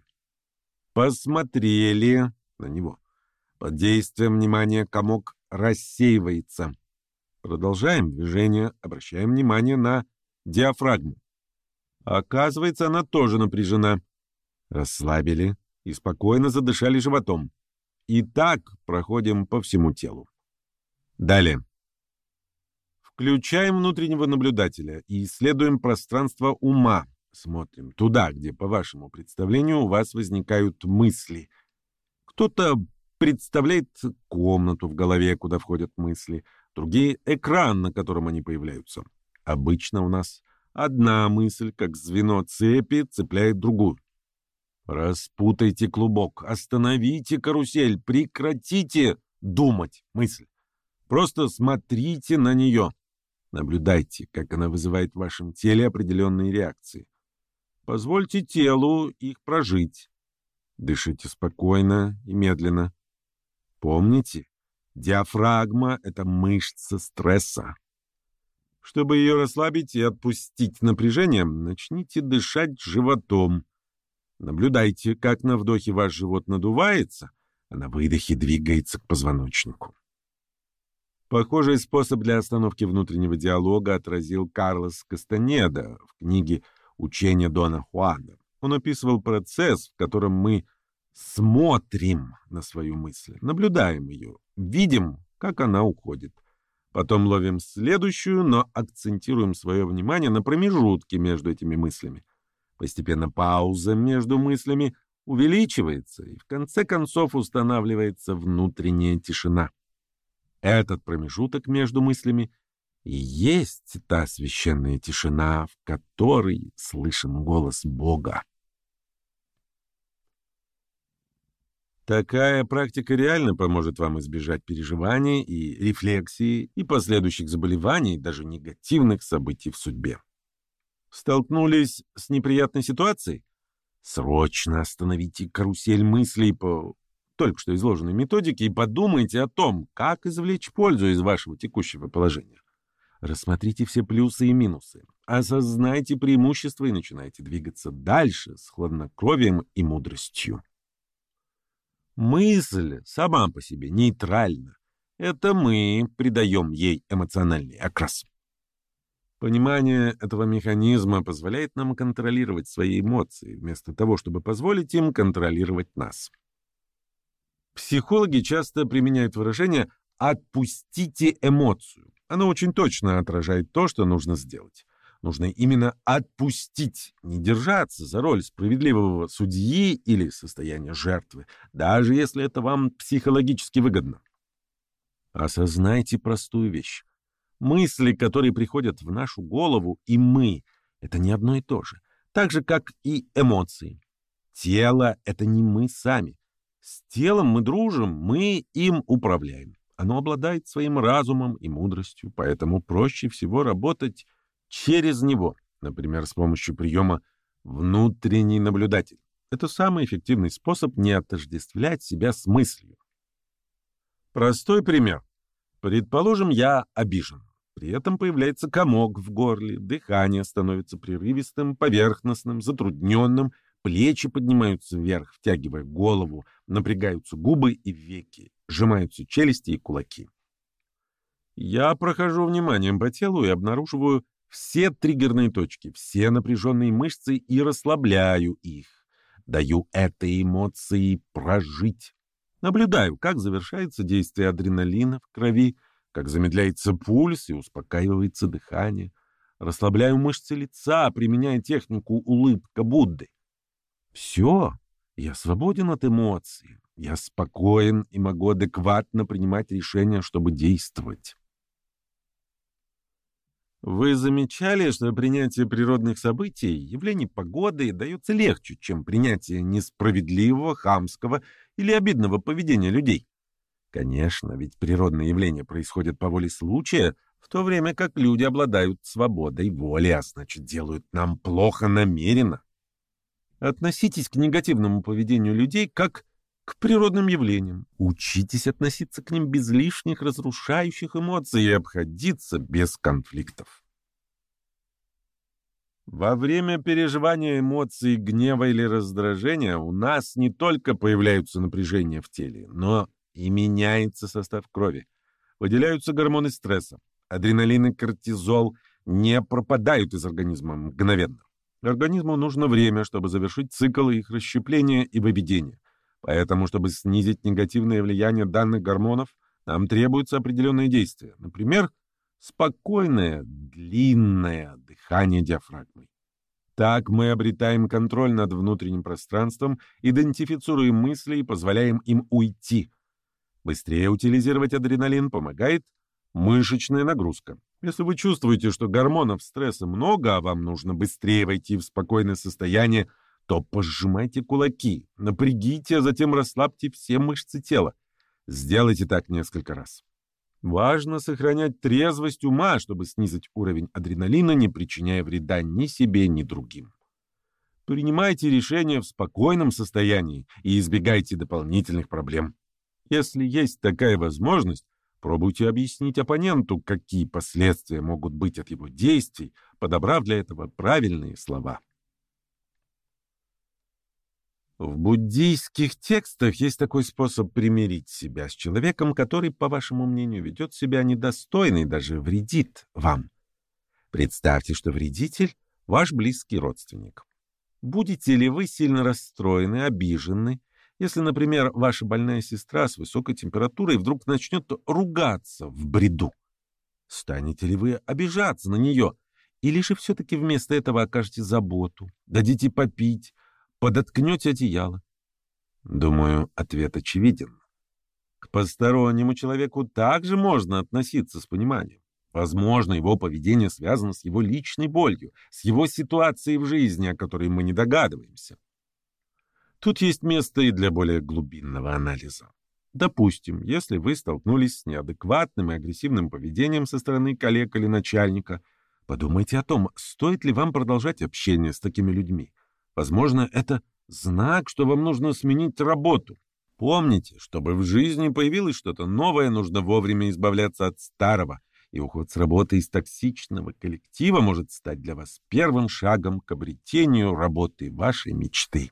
Посмотрели на него. Под действием внимания комок рассеивается. Продолжаем движение, обращаем внимание на диафрагму. Оказывается, она тоже напряжена. Расслабили и спокойно задышали животом. И так проходим по всему телу. Далее. Включаем внутреннего наблюдателя и исследуем пространство ума. Смотрим туда, где, по вашему представлению, у вас возникают мысли. Кто-то представляет комнату в голове, куда входят мысли, другие — экран, на котором они появляются. Обычно у нас одна мысль, как звено цепи, цепляет другую. Распутайте клубок, остановите карусель, прекратите думать мысль. Просто смотрите на нее. Наблюдайте, как она вызывает в вашем теле определенные реакции. Позвольте телу их прожить. Дышите спокойно и медленно. Помните, диафрагма — это мышца стресса. Чтобы ее расслабить и отпустить напряжение, начните дышать животом. Наблюдайте, как на вдохе ваш живот надувается, а на выдохе двигается к позвоночнику. Похожий способ для остановки внутреннего диалога отразил Карлос Кастанеда в книге «Учение Дона Хуана». Он описывал процесс, в котором мы смотрим на свою мысль, наблюдаем ее, видим, как она уходит. Потом ловим следующую, но акцентируем свое внимание на промежутке между этими мыслями. Постепенно пауза между мыслями увеличивается, и в конце концов устанавливается внутренняя тишина. Этот промежуток между мыслями и есть та священная тишина, в которой слышен голос Бога. Такая практика реально поможет вам избежать переживаний и рефлексии и последующих заболеваний, даже негативных событий в судьбе. Столкнулись с неприятной ситуацией? Срочно остановите карусель мыслей по только что изложенной методике и подумайте о том, как извлечь пользу из вашего текущего положения. Рассмотрите все плюсы и минусы, осознайте преимущества и начинайте двигаться дальше с хладнокровием и мудростью. Мысль сама по себе нейтральна. Это мы придаем ей эмоциональный окрас. Понимание этого механизма позволяет нам контролировать свои эмоции, вместо того, чтобы позволить им контролировать нас. Психологи часто применяют выражение «отпустите эмоцию». Оно очень точно отражает то, что нужно сделать. Нужно именно отпустить, не держаться за роль справедливого судьи или состояние жертвы, даже если это вам психологически выгодно. Осознайте простую вещь. Мысли, которые приходят в нашу голову, и мы — это не одно и то же. Так же, как и эмоции. Тело — это не мы сами. С телом мы дружим, мы им управляем. Оно обладает своим разумом и мудростью, поэтому проще всего работать через него, например, с помощью приема «внутренний наблюдатель». Это самый эффективный способ не отождествлять себя с мыслью. Простой пример. Предположим, я обижен. При этом появляется комок в горле, дыхание становится прерывистым, поверхностным, затрудненным, плечи поднимаются вверх, втягивая голову, напрягаются губы и веки, сжимаются челюсти и кулаки. Я прохожу вниманием по телу и обнаруживаю все триггерные точки, все напряженные мышцы и расслабляю их. Даю этой эмоции прожить. Наблюдаю, как завершается действие адреналина в крови, как замедляется пульс и успокаивается дыхание. Расслабляю мышцы лица, применяя технику улыбка Будды. Все, я свободен от эмоций. Я спокоен и могу адекватно принимать решения, чтобы действовать. Вы замечали, что принятие природных событий, явлений погоды дается легче, чем принятие несправедливого, хамского или обидного поведения людей? Конечно, ведь природные явления происходят по воле случая, в то время как люди обладают свободой воли, а значит, делают нам плохо намеренно. Относитесь к негативному поведению людей как к природным явлениям. Учитесь относиться к ним без лишних разрушающих эмоций и обходиться без конфликтов. Во время переживания эмоций гнева или раздражения у нас не только появляются напряжения в теле, но и меняется состав крови. Выделяются гормоны стресса. Адреналин и кортизол не пропадают из организма мгновенно. Организму нужно время, чтобы завершить цикл их расщепления и выведения. Поэтому, чтобы снизить негативное влияние данных гормонов, нам требуется определенные действия. Например, спокойное, длинное дыхание диафрагмой. Так мы обретаем контроль над внутренним пространством, идентифицируем мысли и позволяем им уйти. Быстрее утилизировать адреналин помогает мышечная нагрузка. Если вы чувствуете, что гормонов стресса много, а вам нужно быстрее войти в спокойное состояние, то пожимайте кулаки, напрягите, а затем расслабьте все мышцы тела. Сделайте так несколько раз. Важно сохранять трезвость ума, чтобы снизить уровень адреналина, не причиняя вреда ни себе, ни другим. Принимайте решения в спокойном состоянии и избегайте дополнительных проблем. Если есть такая возможность, пробуйте объяснить оппоненту, какие последствия могут быть от его действий, подобрав для этого правильные слова. В буддийских текстах есть такой способ примирить себя с человеком, который, по вашему мнению, ведет себя недостойно и даже вредит вам. Представьте, что вредитель – ваш близкий родственник. Будете ли вы сильно расстроены, обижены, если, например, ваша больная сестра с высокой температурой вдруг начнет ругаться в бреду? Станете ли вы обижаться на нее? Или же все-таки вместо этого окажете заботу, дадите попить, подоткнете одеяло? Думаю, ответ очевиден. К постороннему человеку также можно относиться с пониманием. Возможно, его поведение связано с его личной болью, с его ситуацией в жизни, о которой мы не догадываемся. Тут есть место и для более глубинного анализа. Допустим, если вы столкнулись с неадекватным и агрессивным поведением со стороны коллег или начальника, подумайте о том, стоит ли вам продолжать общение с такими людьми. Возможно, это знак, что вам нужно сменить работу. Помните, чтобы в жизни появилось что-то новое, нужно вовремя избавляться от старого, и уход с работы из токсичного коллектива может стать для вас первым шагом к обретению работы вашей мечты.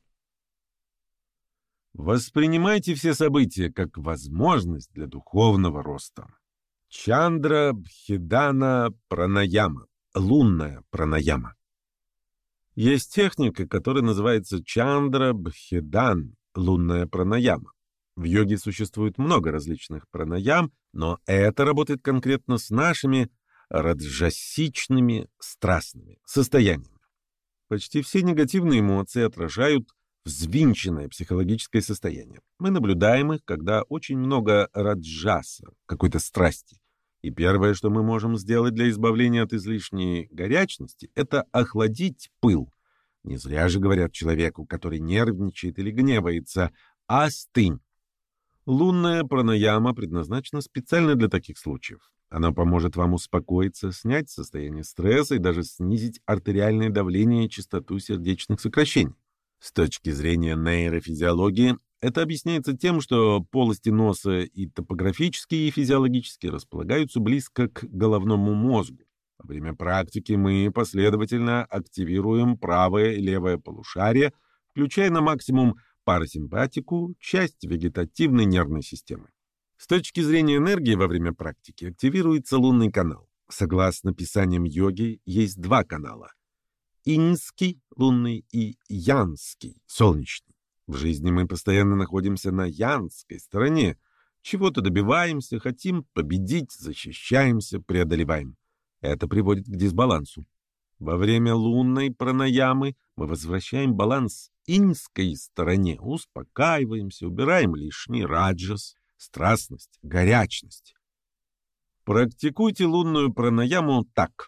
Воспринимайте все события как возможность для духовного роста. Чандра Бхедана Пранаяма. Лунная пранаяма. Есть техника, которая называется Чандра Бхедан, лунная пранаяма. В йоге существует много различных пранаям, но это работает конкретно с нашими раджасичными, страстными состояниями. Почти все негативные эмоции отражают взвинченное психологическое состояние. Мы наблюдаем их, когда очень много раджаса, какой-то страсти. И первое, что мы можем сделать для избавления от излишней горячности, это охладить пыл. Не зря же говорят человеку, который нервничает или гневается: «Остынь». Лунная пранаяма предназначена специально для таких случаев. Она поможет вам успокоиться, снять состояние стресса и даже снизить артериальное давление и частоту сердечных сокращений. С точки зрения нейрофизиологии, это объясняется тем, что полости носа и топографические, и физиологически располагаются близко к головному мозгу. Во время практики мы последовательно активируем правое и левое полушария, включая на максимум парасимпатику, часть вегетативной нервной системы. С точки зрения энергии во время практики активируется лунный канал. Согласно писаниям йоги, есть два канала: иньский, лунный, и янский, солнечный. В жизни мы постоянно находимся на янской стороне. Чего-то добиваемся, хотим победить, защищаемся, преодолеваем. Это приводит к дисбалансу. Во время лунной пранаямы мы возвращаем баланс иньской стороне, успокаиваемся, убираем лишний раджас, страстность, горячность. Практикуйте лунную пранаяму так.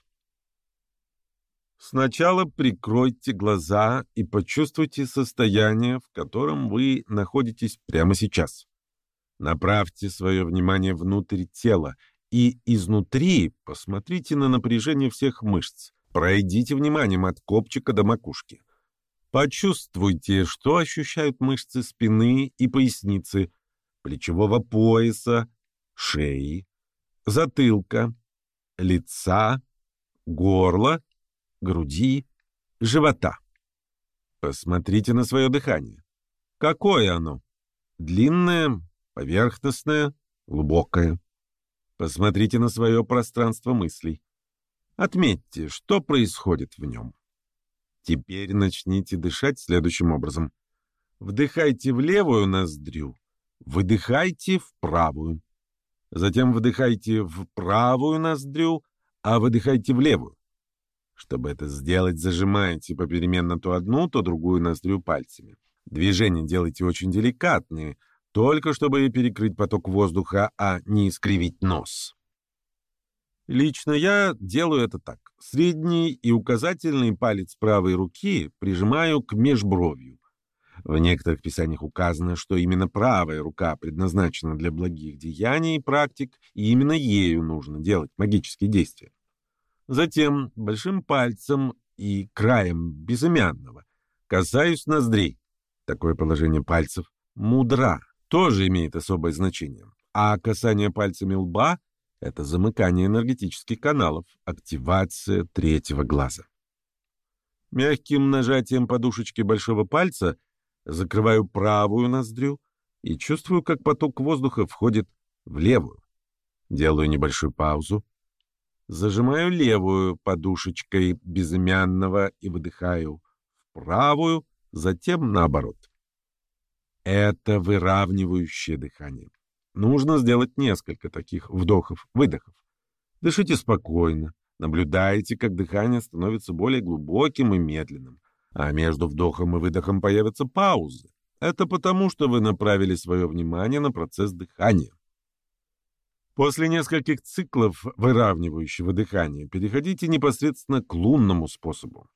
Сначала прикройте глаза и почувствуйте состояние, в котором вы находитесь прямо сейчас. Направьте свое внимание внутрь тела и изнутри посмотрите на напряжение всех мышц. Пройдите вниманием от копчика до макушки. Почувствуйте, что ощущают мышцы спины и поясницы, плечевого пояса, шеи, затылка, лица, горла, груди, живота. Посмотрите на свое дыхание. Какое оно? Длинное, поверхностное, глубокое. Посмотрите на свое пространство мыслей. Отметьте, что происходит в нем. Теперь начните дышать следующим образом. Вдыхайте в левую ноздрю, выдыхайте в правую. Затем вдыхайте в правую ноздрю, а выдыхайте в левую. Чтобы это сделать, зажимайте попеременно то одну, то другую ноздрю пальцами. Движения делайте очень деликатные, только чтобы перекрыть поток воздуха, а не искривить нос. Лично я делаю это так. Средний и указательный палец правой руки прижимаю к межбровью. В некоторых писаниях указано, что именно правая рука предназначена для благих деяний и практик, и именно ею нужно делать магические действия. Затем большим пальцем и краем безымянного касаюсь ноздрей. Такое положение пальцев мудра тоже имеет особое значение. А касание пальцами лба — это замыкание энергетических каналов, активация третьего глаза. Мягким нажатием подушечки большого пальца закрываю правую ноздрю и чувствую, как поток воздуха входит в левую. Делаю небольшую паузу. Зажимаю левую подушечкой безымянного и выдыхаю в правую, затем наоборот. Это выравнивающее дыхание. Нужно сделать несколько таких вдохов-выдохов. Дышите спокойно, наблюдайте, как дыхание становится более глубоким и медленным, а между вдохом и выдохом появятся паузы. Это потому, что вы направили свое внимание на процесс дыхания. После нескольких циклов выравнивающего дыхания переходите непосредственно к лунному способу.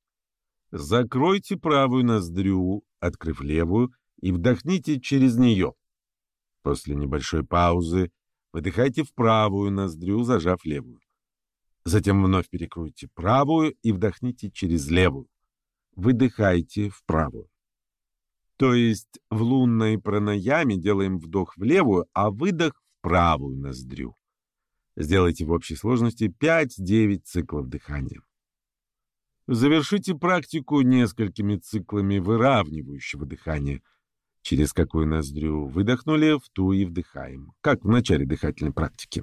Закройте правую ноздрю, открыв левую, и вдохните через нее. После небольшой паузы выдыхайте в правую ноздрю, зажав левую. Затем вновь перекройте правую и вдохните через левую. Выдыхайте в правую. То есть в лунной пранаяме делаем вдох в левую, а выдох в правую ноздрю. Сделайте в общей сложности 5-9 циклов дыхания. Завершите практику несколькими циклами выравнивающего дыхания. Через какую ноздрю выдохнули, в ту и вдыхаем, как в начале дыхательной практики.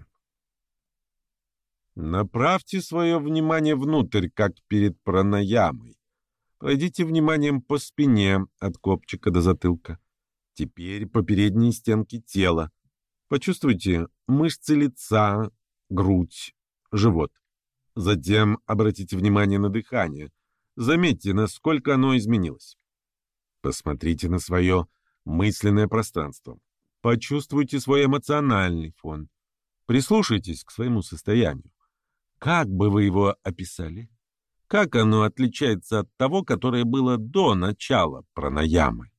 Направьте свое внимание внутрь, как перед пранаямой. Пройдите вниманием по спине, от копчика до затылка. Теперь по передней стенке тела. Почувствуйте мышцы лица, грудь, живот. Затем обратите внимание на дыхание. Заметьте, насколько оно изменилось. Посмотрите на свое мысленное пространство. Почувствуйте свой эмоциональный фон. Прислушайтесь к своему состоянию. Как бы вы его описали? Как оно отличается от того, которое было до начала пранаямы?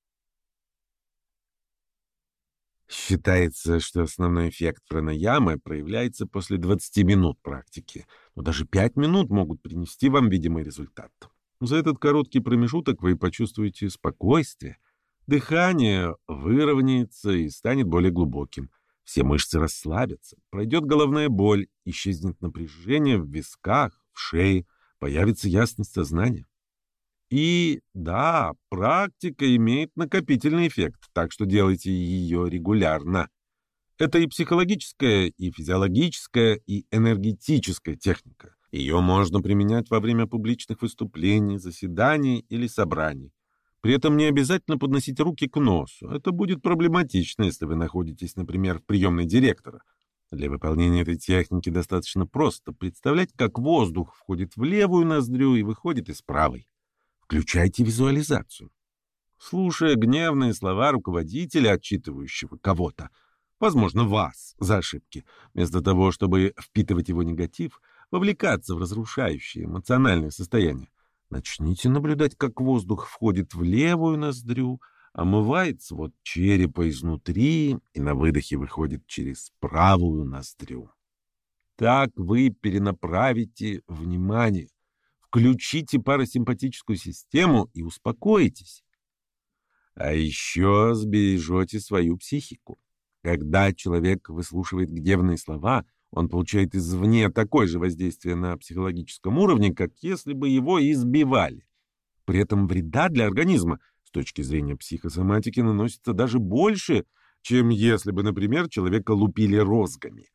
Считается, что основной эффект пранаямы проявляется после 20 минут практики, но даже 5 минут могут принести вам видимый результат. За этот короткий промежуток вы почувствуете спокойствие, дыхание выровняется и станет более глубоким, все мышцы расслабятся, пройдет головная боль, исчезнет напряжение в висках, в шее, появится ясность сознания. И да, практика имеет накопительный эффект, так что делайте ее регулярно. Это и психологическая, и физиологическая, и энергетическая техника. Ее можно применять во время публичных выступлений, заседаний или собраний. При этом не обязательно подносить руки к носу. Это будет проблематично, если вы находитесь, например, в приемной директора. Для выполнения этой техники достаточно просто представлять, как воздух входит в левую ноздрю и выходит из правой. Включайте визуализацию. Слушая гневные слова руководителя, отчитывающего кого-то, возможно, вас, за ошибки, вместо того, чтобы впитывать его негатив, вовлекаться в разрушающее эмоциональное состояние, начните наблюдать, как воздух входит в левую ноздрю, омывает свод черепа изнутри и на выдохе выходит через правую ноздрю. Так вы перенаправите внимание. Включите парасимпатическую систему и успокоитесь. А еще сбережете свою психику. Когда человек выслушивает гневные слова, он получает извне такое же воздействие на психологическом уровне, как если бы его избивали. При этом вреда для организма с точки зрения психосоматики наносится даже больше, чем если бы, например, человека лупили розгами.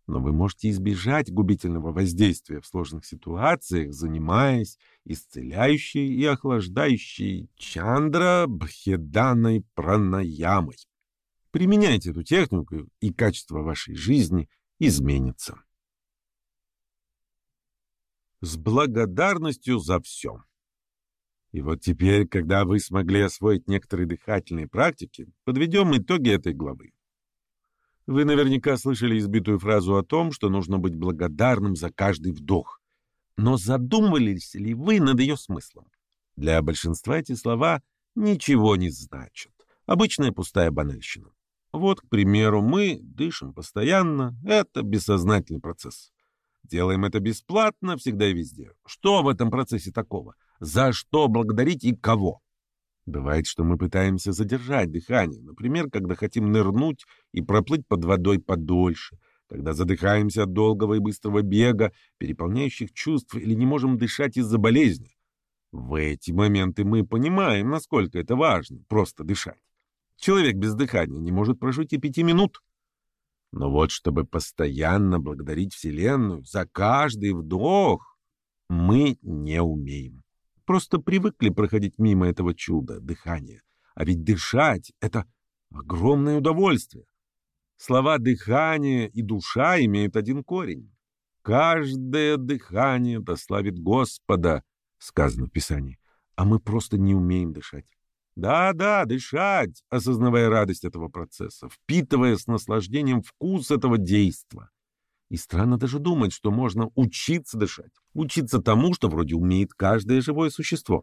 Но вы можете избежать губительного воздействия в сложных ситуациях, занимаясь исцеляющей и охлаждающей чандра-бхеданой пранаямой. Применяйте эту технику, и качество вашей жизни изменится. С благодарностью за все. И вот теперь, когда вы смогли освоить некоторые дыхательные практики, подведем итоги этой главы. Вы наверняка слышали избитую фразу о том, что нужно быть благодарным за каждый вдох. Но задумывались ли вы над ее смыслом? Для большинства эти слова ничего не значат. Обычная пустая банальщина. Вот, к примеру, мы дышим постоянно. Это бессознательный процесс. Делаем это бесплатно, всегда и везде. Что в этом процессе такого? За что благодарить и кого? Бывает, что мы пытаемся задержать дыхание, например, когда хотим нырнуть и проплыть под водой подольше, когда задыхаемся от долгого и быстрого бега, переполняющих чувств, или не можем дышать из-за болезни. В эти моменты мы понимаем, насколько это важно — просто дышать. Человек без дыхания не может прожить и 5 минут. Но вот чтобы постоянно благодарить Вселенную за каждый вдох, мы не умеем. Просто привыкли проходить мимо этого чуда — дыхания. А ведь дышать — это огромное удовольствие. Слова «дыхание» и «душа» имеют один корень. «Каждое дыхание дославит Господа», сказано в Писании, а мы просто не умеем дышать. Да-да, дышать, осознавая радость этого процесса, впитывая с наслаждением вкус этого действа. И странно даже думать, что можно учиться дышать, учиться тому, что вроде умеет каждое живое существо.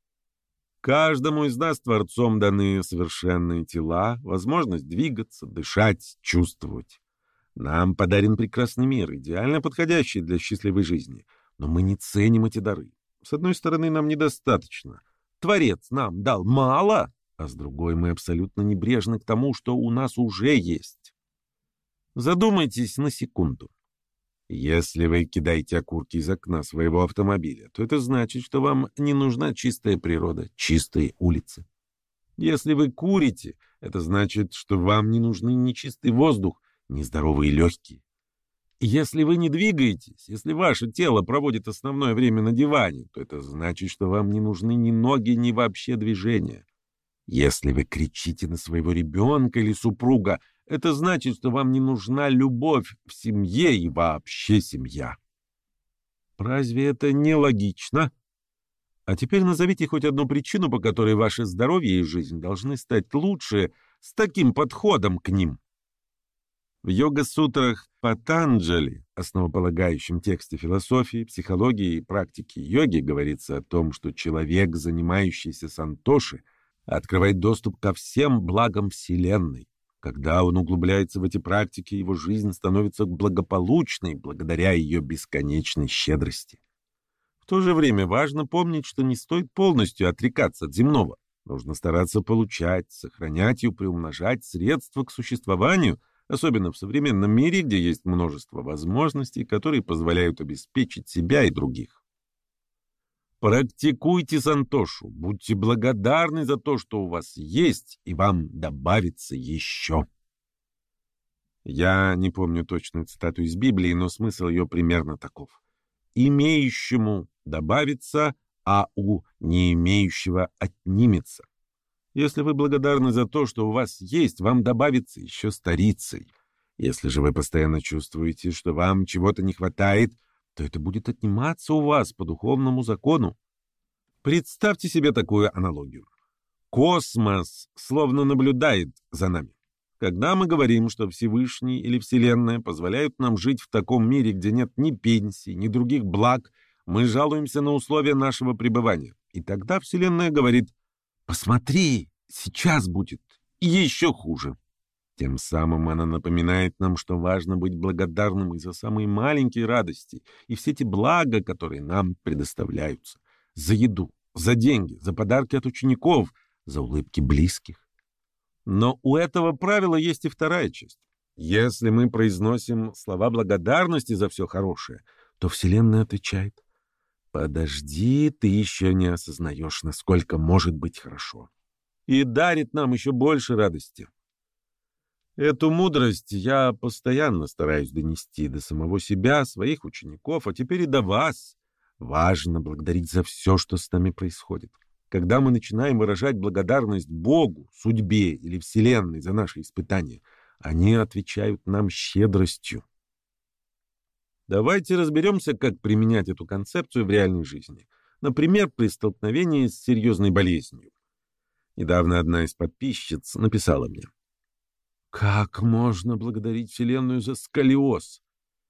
Каждому из нас Творцом даны совершенные тела, возможность двигаться, дышать, чувствовать. Нам подарен прекрасный мир, идеально подходящий для счастливой жизни, но мы не ценим эти дары. С одной стороны, нам недостаточно. Творец нам дал мало, а с другой мы абсолютно небрежны к тому, что у нас уже есть. Задумайтесь на секунду. Если вы кидаете окурки из окна своего автомобиля, то это значит, что вам не нужна чистая природа, чистые улицы. Если вы курите, это значит, что вам не нужны ни чистый воздух, ни здоровые легкие. Если вы не двигаетесь, если ваше тело проводит основное время на диване, то это значит, что вам не нужны ни ноги, ни вообще движения. Если вы кричите на своего ребенка или супруга, это значит, что вам не нужна любовь в семье и вообще семья. Разве это не логично? А теперь назовите хоть одну причину, по которой ваше здоровье и жизнь должны стать лучше с таким подходом к ним. В йога-сутрах Патанджали, основополагающем тексте философии, психологии и практики йоги, говорится о том, что человек, занимающийся сантоши, открывает доступ ко всем благам Вселенной. Когда он углубляется в эти практики, его жизнь становится благополучной благодаря ее бесконечной щедрости. В то же время важно помнить, что не стоит полностью отрекаться от земного. Нужно стараться получать, сохранять и приумножать средства к существованию, особенно в современном мире, где есть множество возможностей, которые позволяют обеспечить себя и других. Практикуйте сантошу, будьте благодарны за то, что у вас есть, и вам добавится еще. Я не помню точную цитату из Библии, но смысл ее примерно таков. «Имеющему добавится, а у не имеющего отнимется». Если вы благодарны за то, что у вас есть, вам добавится еще старицей. Если же вы постоянно чувствуете, что вам чего-то не хватает, то это будет отниматься у вас по духовному закону. Представьте себе такую аналогию. Космос словно наблюдает за нами. Когда мы говорим, что Всевышний или Вселенная позволяют нам жить в таком мире, где нет ни пенсии, ни других благ, мы жалуемся на условия нашего пребывания. И тогда Вселенная говорит: «Посмотри, сейчас будет еще хуже». Тем самым она напоминает нам, что важно быть благодарным и за самые маленькие радости, и все те блага, которые нам предоставляются. За еду, за деньги, за подарки от учеников, за улыбки близких. Но у этого правила есть и вторая часть. Если мы произносим слова благодарности за все хорошее, то Вселенная отвечает: «Подожди, ты еще не осознаешь, насколько может быть хорошо». И дарит нам еще больше радости. Эту мудрость я постоянно стараюсь донести до самого себя, своих учеников, а теперь и до вас. Важно благодарить за все, что с нами происходит. Когда мы начинаем выражать благодарность Богу, судьбе или Вселенной за наши испытания, они отвечают нам щедростью. Давайте разберемся, как применять эту концепцию в реальной жизни. Например, при столкновении с серьезной болезнью. Недавно одна из подписчиц написала мне: «Как можно благодарить Вселенную за сколиоз?»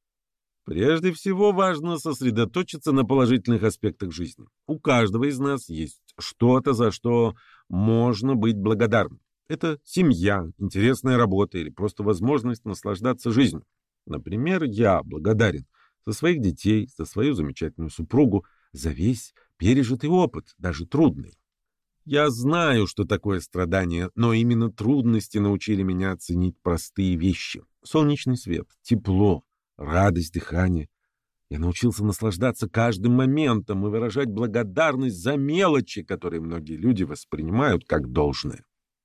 Прежде всего, важно сосредоточиться на положительных аспектах жизни. У каждого из нас есть что-то, за что можно быть благодарным. Это семья, интересная работа или просто возможность наслаждаться жизнью. Например, я благодарен за своих детей, за свою замечательную супругу, за весь пережитый опыт, даже трудный. Я знаю, что такое страдание, но именно трудности научили меня ценить простые вещи. Солнечный свет, тепло, радость дыхания. Я научился наслаждаться каждым моментом и выражать благодарность за мелочи, которые многие люди воспринимают как должное.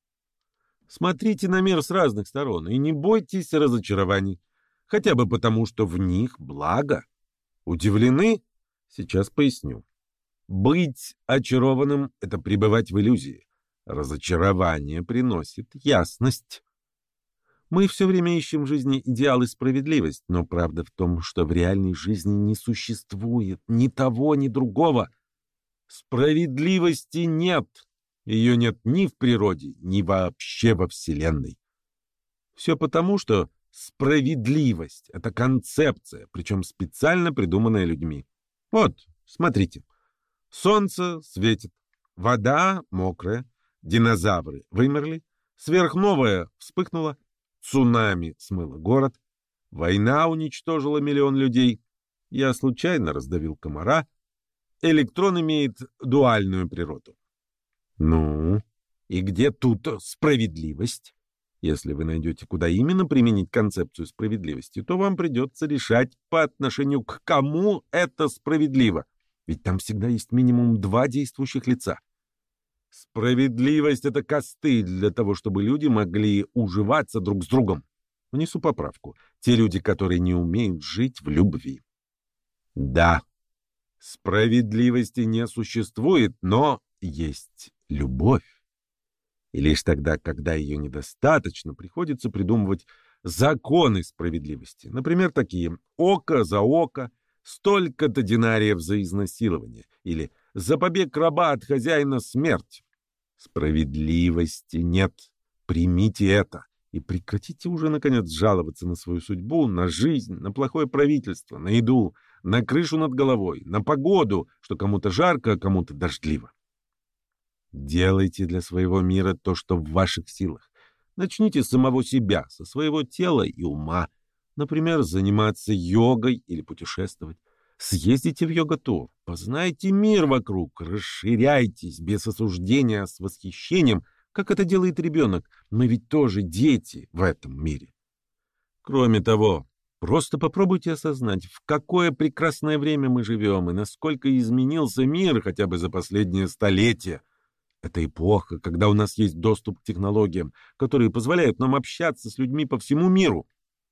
Смотрите на мир с разных сторон и не бойтесь разочарований, хотя бы потому, что в них благо. Удивлены? Сейчас поясню. Быть очарованным — это пребывать в иллюзии. Разочарование приносит ясность. Мы все время ищем в жизни идеал и справедливость, но правда в том, что в реальной жизни не существует ни того, ни другого. Справедливости нет. Ее нет ни в природе, ни вообще во Вселенной. Все потому, что справедливость — это концепция, причем специально придуманная людьми. Вот, смотрите. Солнце светит, вода мокрая, динозавры вымерли, сверхновая вспыхнула, цунами смыло город, война уничтожила миллион людей, я случайно раздавил комара, электрон имеет дуальную природу. Ну, и где тут справедливость? Если вы найдете, куда именно применить концепцию справедливости, то вам придется решать, по отношению к кому это справедливо. Ведь там всегда есть минимум два действующих лица. Справедливость — это костыль для того, чтобы люди могли уживаться друг с другом. Внесу поправку. Те люди, которые не умеют жить в любви. Да, справедливости не существует, но есть любовь. И лишь тогда, когда ее недостаточно, приходится придумывать законы справедливости. Например, такие: око за око, столько-то динариев за изнасилование, или за побег раба от хозяина смерть. Справедливости нет. Примите это и прекратите уже, наконец, жаловаться на свою судьбу, на жизнь, на плохое правительство, на еду, на крышу над головой, на погоду, что кому-то жарко, а кому-то дождливо. Делайте для своего мира то, что в ваших силах. Начните с самого себя, со своего тела и ума. Например, заниматься йогой или путешествовать. Съездите в йога-тур, познайте мир вокруг, расширяйтесь без осуждения, а с восхищением, как это делает ребенок. Мы ведь тоже дети в этом мире. Кроме того, просто попробуйте осознать, в какое прекрасное время мы живем и насколько изменился мир хотя бы за последнее столетие. Это эпоха, когда у нас есть доступ к технологиям, которые позволяют нам общаться с людьми по всему миру.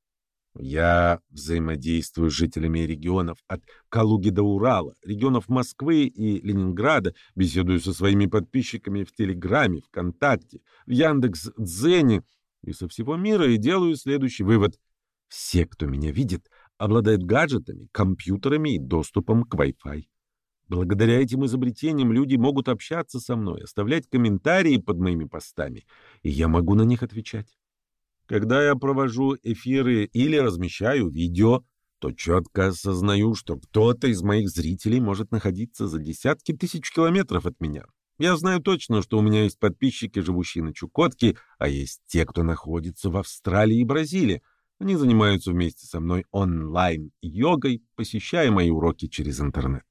Я взаимодействую с жителями регионов от Калуги до Урала, регионов Москвы и Ленинграда, беседую со своими подписчиками в Телеграме, ВКонтакте, в Яндекс.Дзене и со всего мира и делаю следующий вывод. Все, кто меня видит, обладают гаджетами, компьютерами и доступом к Wi-Fi. Благодаря этим изобретениям люди могут общаться со мной, оставлять комментарии под моими постами, и я могу на них отвечать. Когда я провожу эфиры или размещаю видео, то четко осознаю, что кто-то из моих зрителей может находиться за десятки тысяч километров от меня. Я знаю точно, что у меня есть подписчики, живущие на Чукотке, а есть те, кто находится в Австралии и Бразилии. Они занимаются вместе со мной онлайн-йогой, посещая мои уроки через интернет.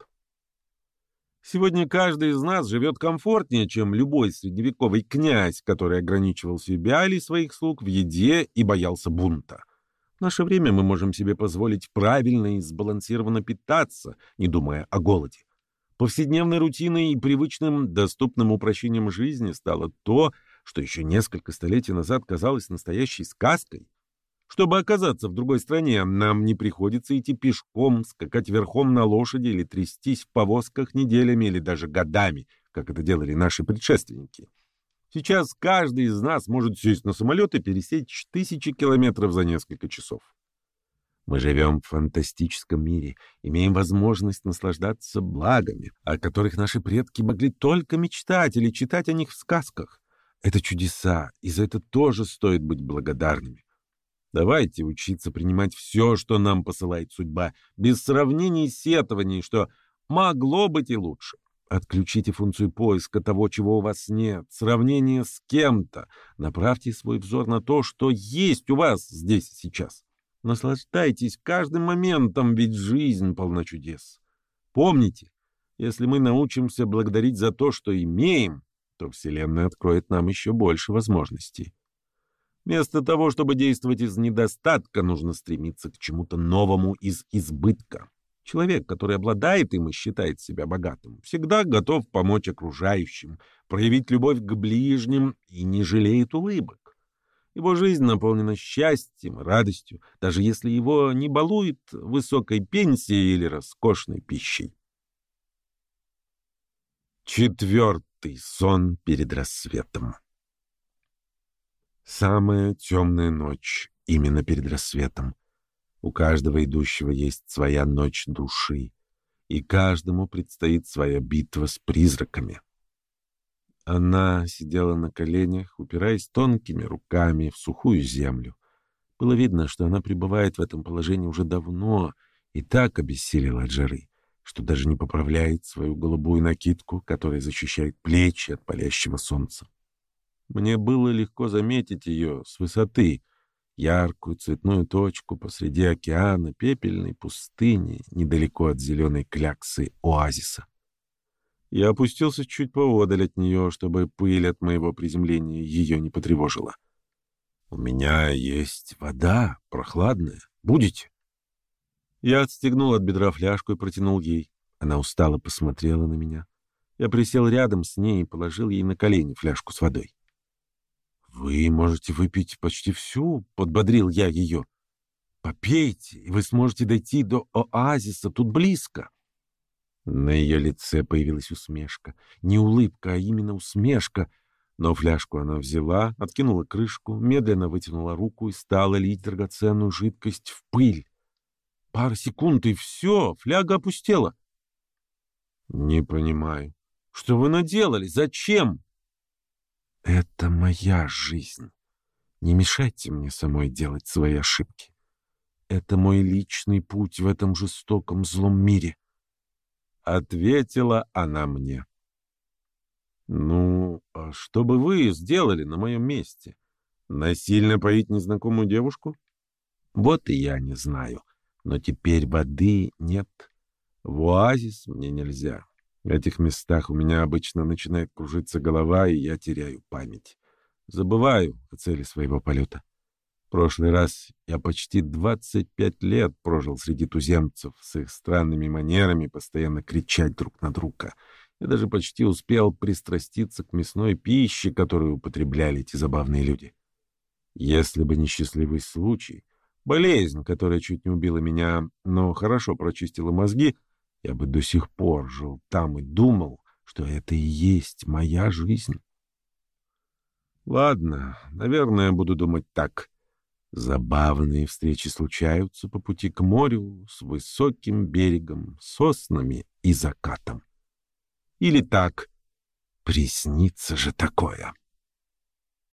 Сегодня каждый из нас живет комфортнее, чем любой средневековый князь, который ограничивал себя или своих слуг в еде и боялся бунта. В наше время мы можем себе позволить правильно и сбалансированно питаться, не думая о голоде. Повседневной рутиной и привычным доступным упрощением жизни стало то, что еще несколько столетий назад казалось настоящей сказкой. Чтобы оказаться в другой стране, нам не приходится идти пешком, скакать верхом на лошади или трястись в повозках неделями или даже годами, как это делали наши предшественники. Сейчас каждый из нас может сесть на самолет и пересечь тысячи километров за несколько часов. Мы живем в фантастическом мире, имеем возможность наслаждаться благами, о которых наши предки могли только мечтать или читать о них в сказках. Это чудеса, и за это тоже стоит быть благодарными. Давайте учиться принимать все, что нам посылает судьба, без сравнений и сетований, что могло быть и лучше. Отключите функцию поиска того, чего у вас нет, сравнения с кем-то. Направьте свой взор на то, что есть у вас здесь и сейчас. Наслаждайтесь каждым моментом, ведь жизнь полна чудес. Помните, если мы научимся благодарить за то, что имеем, то Вселенная откроет нам еще больше возможностей. Вместо того, чтобы действовать из недостатка, нужно стремиться к чему-то новому из избытка. Человек, который обладает им и считает себя богатым, всегда готов помочь окружающим, проявить любовь к ближним и не жалеет улыбок. Его жизнь наполнена счастьем и радостью, даже если его не балует высокой пенсией или роскошной пищей. 4-й сон перед рассветом. Самая темная ночь именно перед рассветом. У каждого идущего есть своя ночь души, и каждому предстоит своя битва с призраками. Она сидела на коленях, упираясь тонкими руками в сухую землю. Было видно, что она пребывает в этом положении уже давно и так обессилела от жары, что даже не поправляет свою голубую накидку, которая защищает плечи от палящего солнца. Мне было легко заметить ее с высоты, яркую цветную точку посреди океана, пепельной пустыни, недалеко от зеленой кляксы оазиса. Я опустился чуть поодаль от нее, чтобы пыль от моего приземления ее не потревожила. «У меня есть вода, прохладная. Будете?» Я отстегнул от бедра фляжку и протянул ей. Она устало посмотрела на меня. Я присел рядом с ней и положил ей на колени фляжку с водой. «Вы можете выпить почти всю», — подбодрил я ее. «Попейте, и вы сможете дойти до оазиса, тут близко». На ее лице появилась усмешка. Не улыбка, а именно усмешка. Но фляжку она взяла, откинула крышку, медленно вытянула руку и стала лить драгоценную жидкость в пыль. Пара секунд, и все, фляга опустела. «Не понимаю. Что вы наделали? Зачем?» «Это моя жизнь. Не мешайте мне самой делать свои ошибки. Это мой личный путь в этом жестоком злом мире», — ответила она мне. «Ну, а что бы вы сделали на моем месте? Насильно поить незнакомую девушку?» «Вот и я не знаю. Но теперь воды нет. В оазис мне нельзя. В этих местах у меня обычно начинает кружиться голова, и я теряю память. Забываю о цели своего полета. В прошлый раз я почти 25 лет прожил среди туземцев с их странными манерами постоянно кричать друг на друга. Я даже почти успел пристраститься к мясной пище, которую употребляли эти забавные люди. Если бы не счастливый случай, болезнь, которая чуть не убила меня, но хорошо прочистила мозги, я бы до сих пор жил там и думал, что это и есть моя жизнь. Ладно, наверное, буду думать так. Забавные встречи случаются по пути к морю с высоким берегом, соснами и закатом. Или так. Приснится же такое.